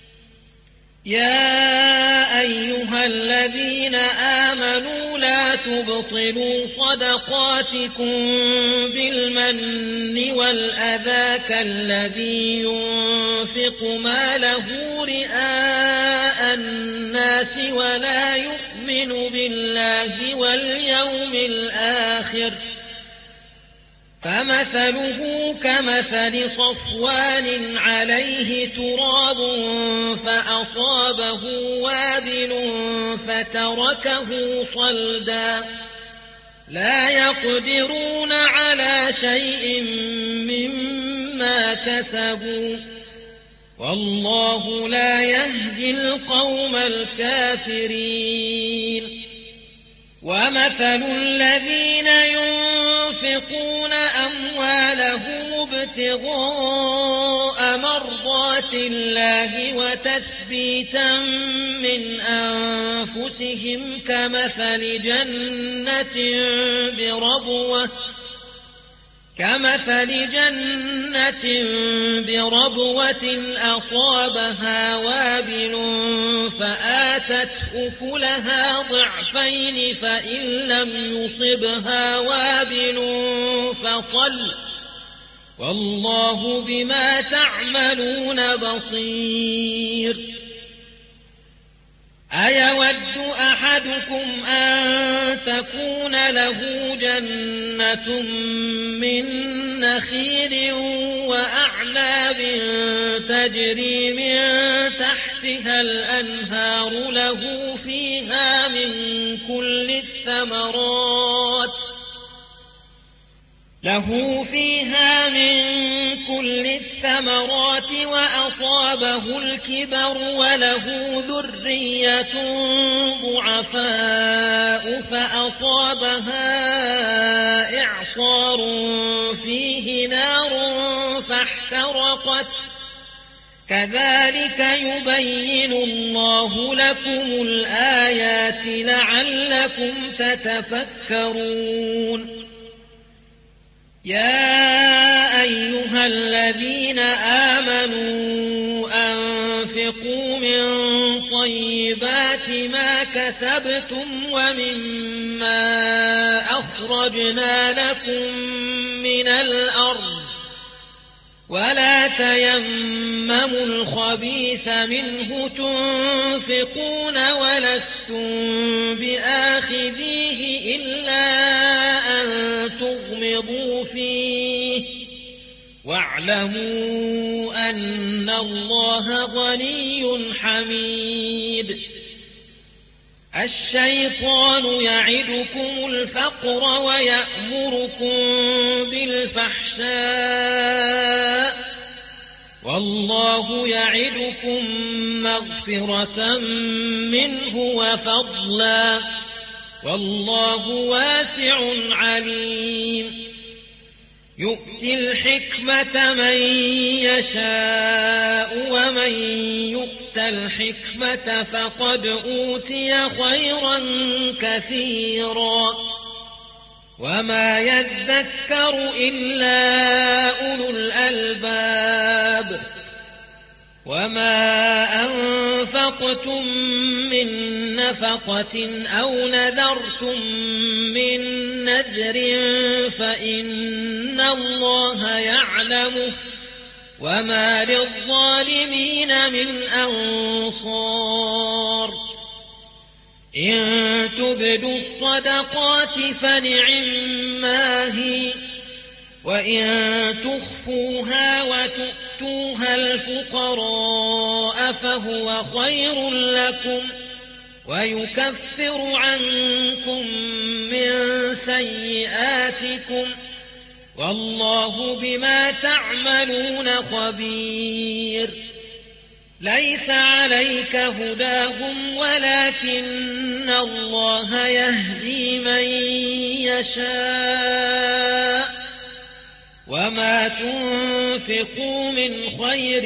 يا أيها الذين آمنوا لا تبطلوا صدقاتكم بالمن والأذى كالذي ينفق ماله رئاء الناس ولا يؤمن بالله واليوم الآخر فمثله كمثل صفوان عليه تراب فأصابه وابل فتركه صلدا لا يقدرون على شيء مما كسبوا والله لا يهدي القوم الكافرين ومثل الذين ينفقون أموالهم ابتغاء مرضات الله وتثبيتا من أنفسهم كمثل جنة بربوة أصابها وابل فآتت أكلها ضعفين فإن لم يصبها وابل فصل والله بما تعملون بصير أيود أحدكم أن تكون له جنة من نخيل وأعناب تجري من تحتها الأنهار له فيها من كل الثمرات وأصابه الكبر وله ذرية ضعفاء فأصابها إعصار فيه نار فاحترقت كذلك يبين الله لكم الآيات لعلكم تتفكرون يا أيها الذين آمنوا أنفقوا من طيبات ما كسبتم ومما أخرجنا لكم من الأرض ولا تيمموا الخبيث منه تنفقون ولستم بآخذيه إلا أن تغمضوا فيه واعلموا أن الله غني حميد الشيطان يعدكم الفقر ويأمركم بالفحشاء والله يعدكم مغفرة منه وفضلا والله واسع عليم يؤتي الحكمة من يشاء ومن يؤت الحكمة فقد أوتي خيرا كثيرا وما يذكر إلا أولو الألباب وما أنفقتم من نفقة أو نذرتم من نذر فإن الله يعلمه وما للظالمين من أنصار إن تبدوا الصدقات فنعما هي وإن تخفوها وتؤتوها الفقراء فهو خير لكم ويكفر عنكم من سيئاتكم والله بما تعملون خبير ليس عليك هداهم ولكن الله يهدي من يشاء وما تنفقوا من خير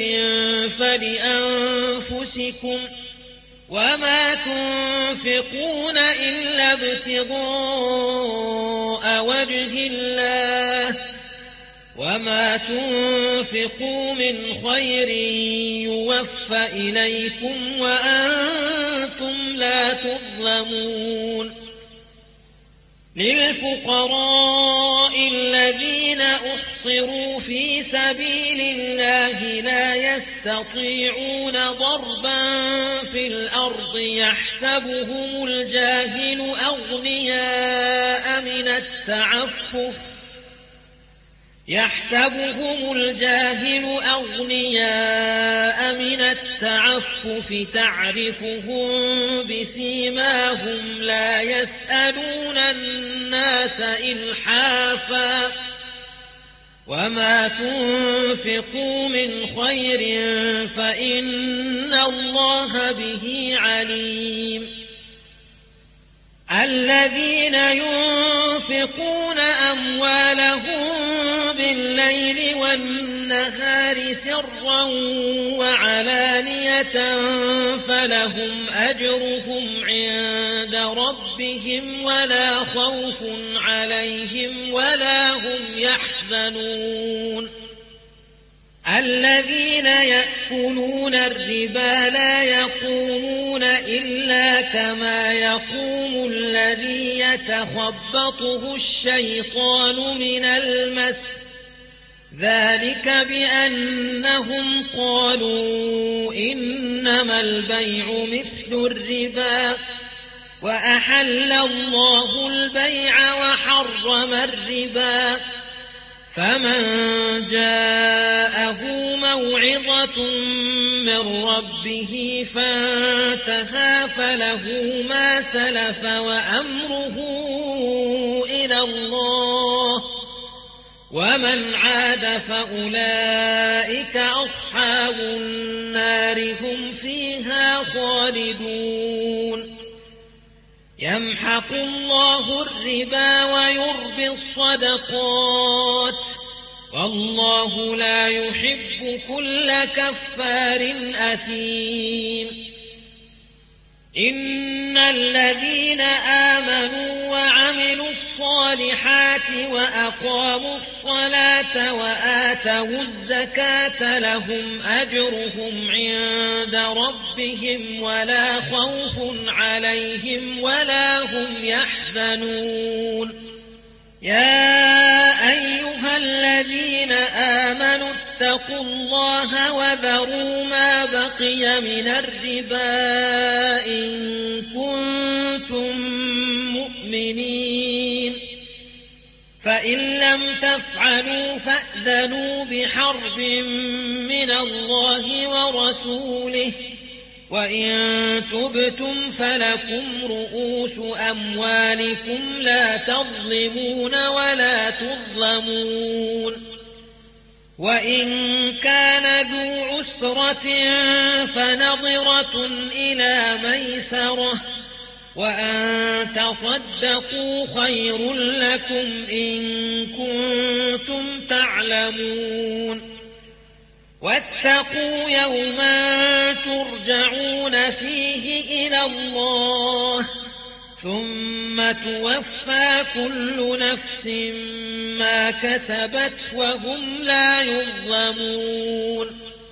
فلأنفسكم وما تنفقون إلا ابتغاء وجه الله وما تنفقوا من خير يوفى إليكم وأنتم لا تظلمون للفقراء الذين أحصروا في سبيل الله لا يستطيعون ضربا في الأرض يحسبهم الجاهل أغنياء من التعفف تعرفهم بسيماهم لا يسألون الناس إلحافا وما تنفقوا من خير فإن الله به عليم الذين ينفقون أموالهم بالليل والنهار سرا وعلانية فلهم أجرهم عند ربهم ولا خوف عليهم ولا هم يحزنون الذين يأكلون الربا لا يقومون إلا كما يقوم الذي يتخبطه الشيطان من المس ذلك بأنهم قالوا إنما البيع مثل الربا وأحل الله البيع وحرم الربا فمن جاءه موعظة من ربه فانتهى فله ما سلف وأمره إلى الله ومن عاد فأولئك أصحاب النار هم فيها خالدون يمحق الله الربا ويربي الصدقات والله لا يحب كل كفار أثيم إن الذين آمنوا وعملوا الصالحات وأقاموا الصلاة وآتوا الزكاة لهم أجرهم عند ربهم ولا خوف عليهم ولا هم يحزنون يا أيها الذين آمنوا اتقوا الله وذروا ما بقي من الربا إن كنتم مؤمنين فإن لم تفعلوا فأذنوا بحرب من الله ورسوله وإن تبتم فلكم رؤوس أموالكم لا تظلمون ولا تظلمون وإن كان ذو عسرة فنظرة إلى ميسرة وأن تصدقوا خير لكم إن كنتم تعلمون واتقوا يوما ترجعون فيه إلى الله ثم توفى كل نفس ما كسبت وهم لا يظلمون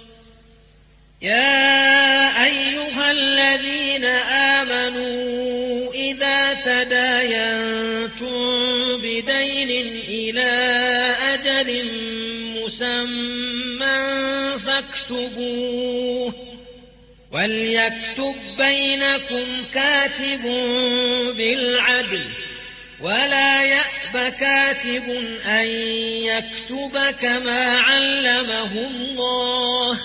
يا أيها الذين آمنوا إذا تداينتم بدين إلى أجل مسمى فاكتبوه وليكتب بينكم كاتب بالعدل ولا يأب كاتب أن يكتب كما علمه الله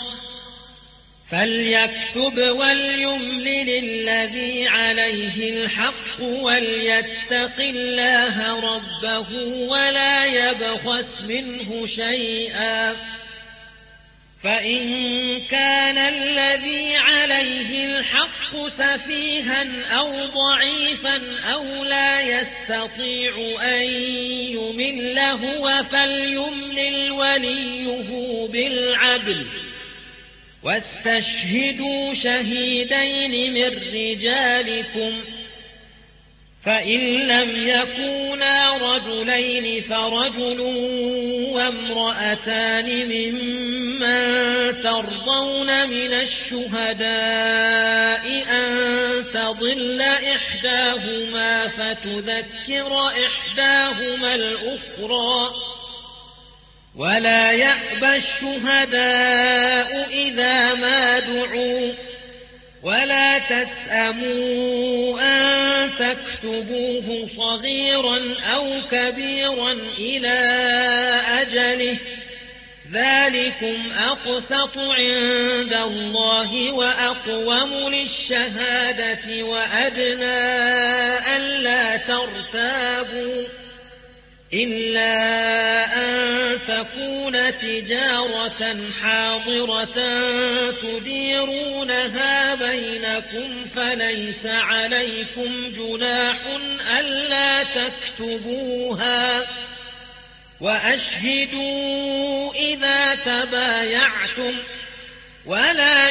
فليكتب وليملل الذي عليه الحق وليتق الله ربه ولا يبخس منه شيئا فإن كان الذي عليه الحق سفيها أو ضعيفا أو لا يستطيع أن يمل هو فليملل وليه بالعدل واستشهدوا شهيدين من رجالكم فإن لم يكونا رجلين فرجل وامرأتان ممن ترضون من الشهداء أن تضل إحداهما فتذكر إحداهما الأخرى ولا يأبى الشهداء إذا ما دعوا ولا تسأموا أن تكتبوه صغيرا أو كبيرا إلى أجله ذلكم أقسط عند الله وأقوم للشهادة وأدنى ألا ترتابوا إلا أن تكون تجارة حاضرة تديرونها بينكم فليس عليكم جناح ألا تكتبوها وأشهدوا إذا تبايعتم ولا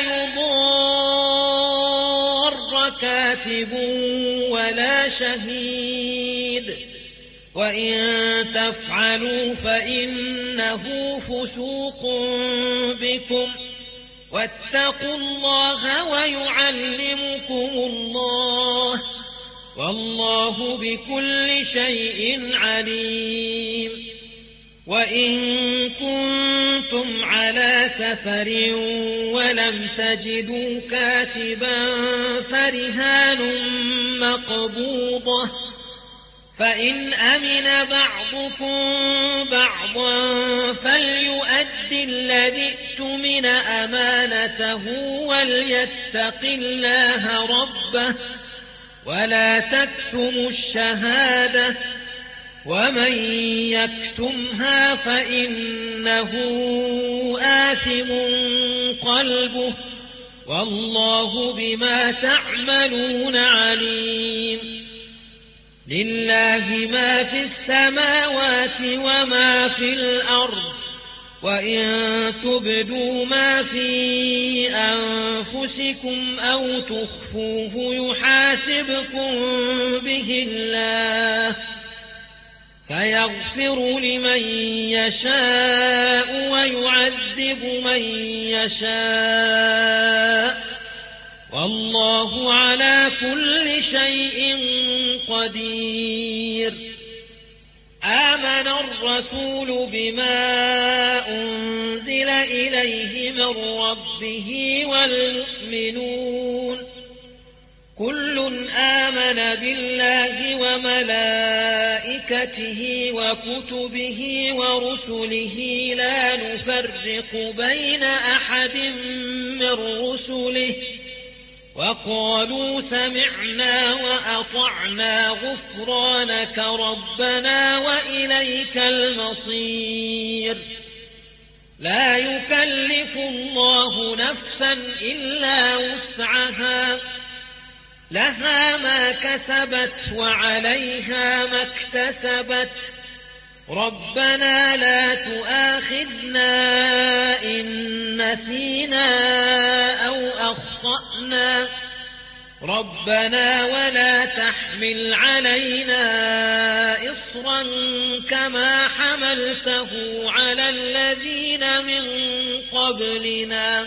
يضار كاتب ولا شهيد وإن تفعلوا فإنه فسوق بكم واتقوا الله ويعلمكم الله والله بكل شيء عليم وإن كنتم على سفر ولم تجدوا كاتبا فرهان مقبوضة فإن أمن بعضكم بعضا فليؤد الذي اؤتمن أمانته وليتق الله ربه ولا تكتموا الشهادة ومن يكتمها فإنه آثم قلبه والله بما تعملون عليم لله ما في السماوات وما في الأرض وإن تبدوا ما في أنفسكم أو تخفوه يحاسبكم به الله فيغفر لمن يشاء ويعذب من يشاء والله على كل شيء قدير آمن الرسول بما أنزل إليه من ربه والمؤمنون كل آمن بالله وملائكته وكتبه ورسله لا نفرق بين أحد من رسله وقالوا سمعنا وأطعنا غفرانك ربنا وإليك المصير لا يكلف الله نفسا إلا وسعها لها ما كسبت وعليها ما اكتسبت ربنا لا تؤاخذنا إن نسينا أو أخطأنا ربنا ولا تحمل علينا إصرا كما حملته على الذين من قبلنا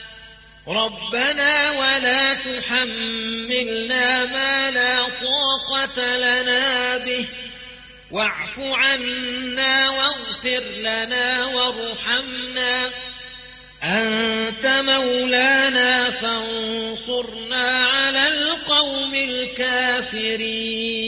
ربنا ولا تحملنا ما لا طاقة لنا به واعف عنا واغفر لنا وارحمنا أنت مولانا فانصرنا على القوم الكافرين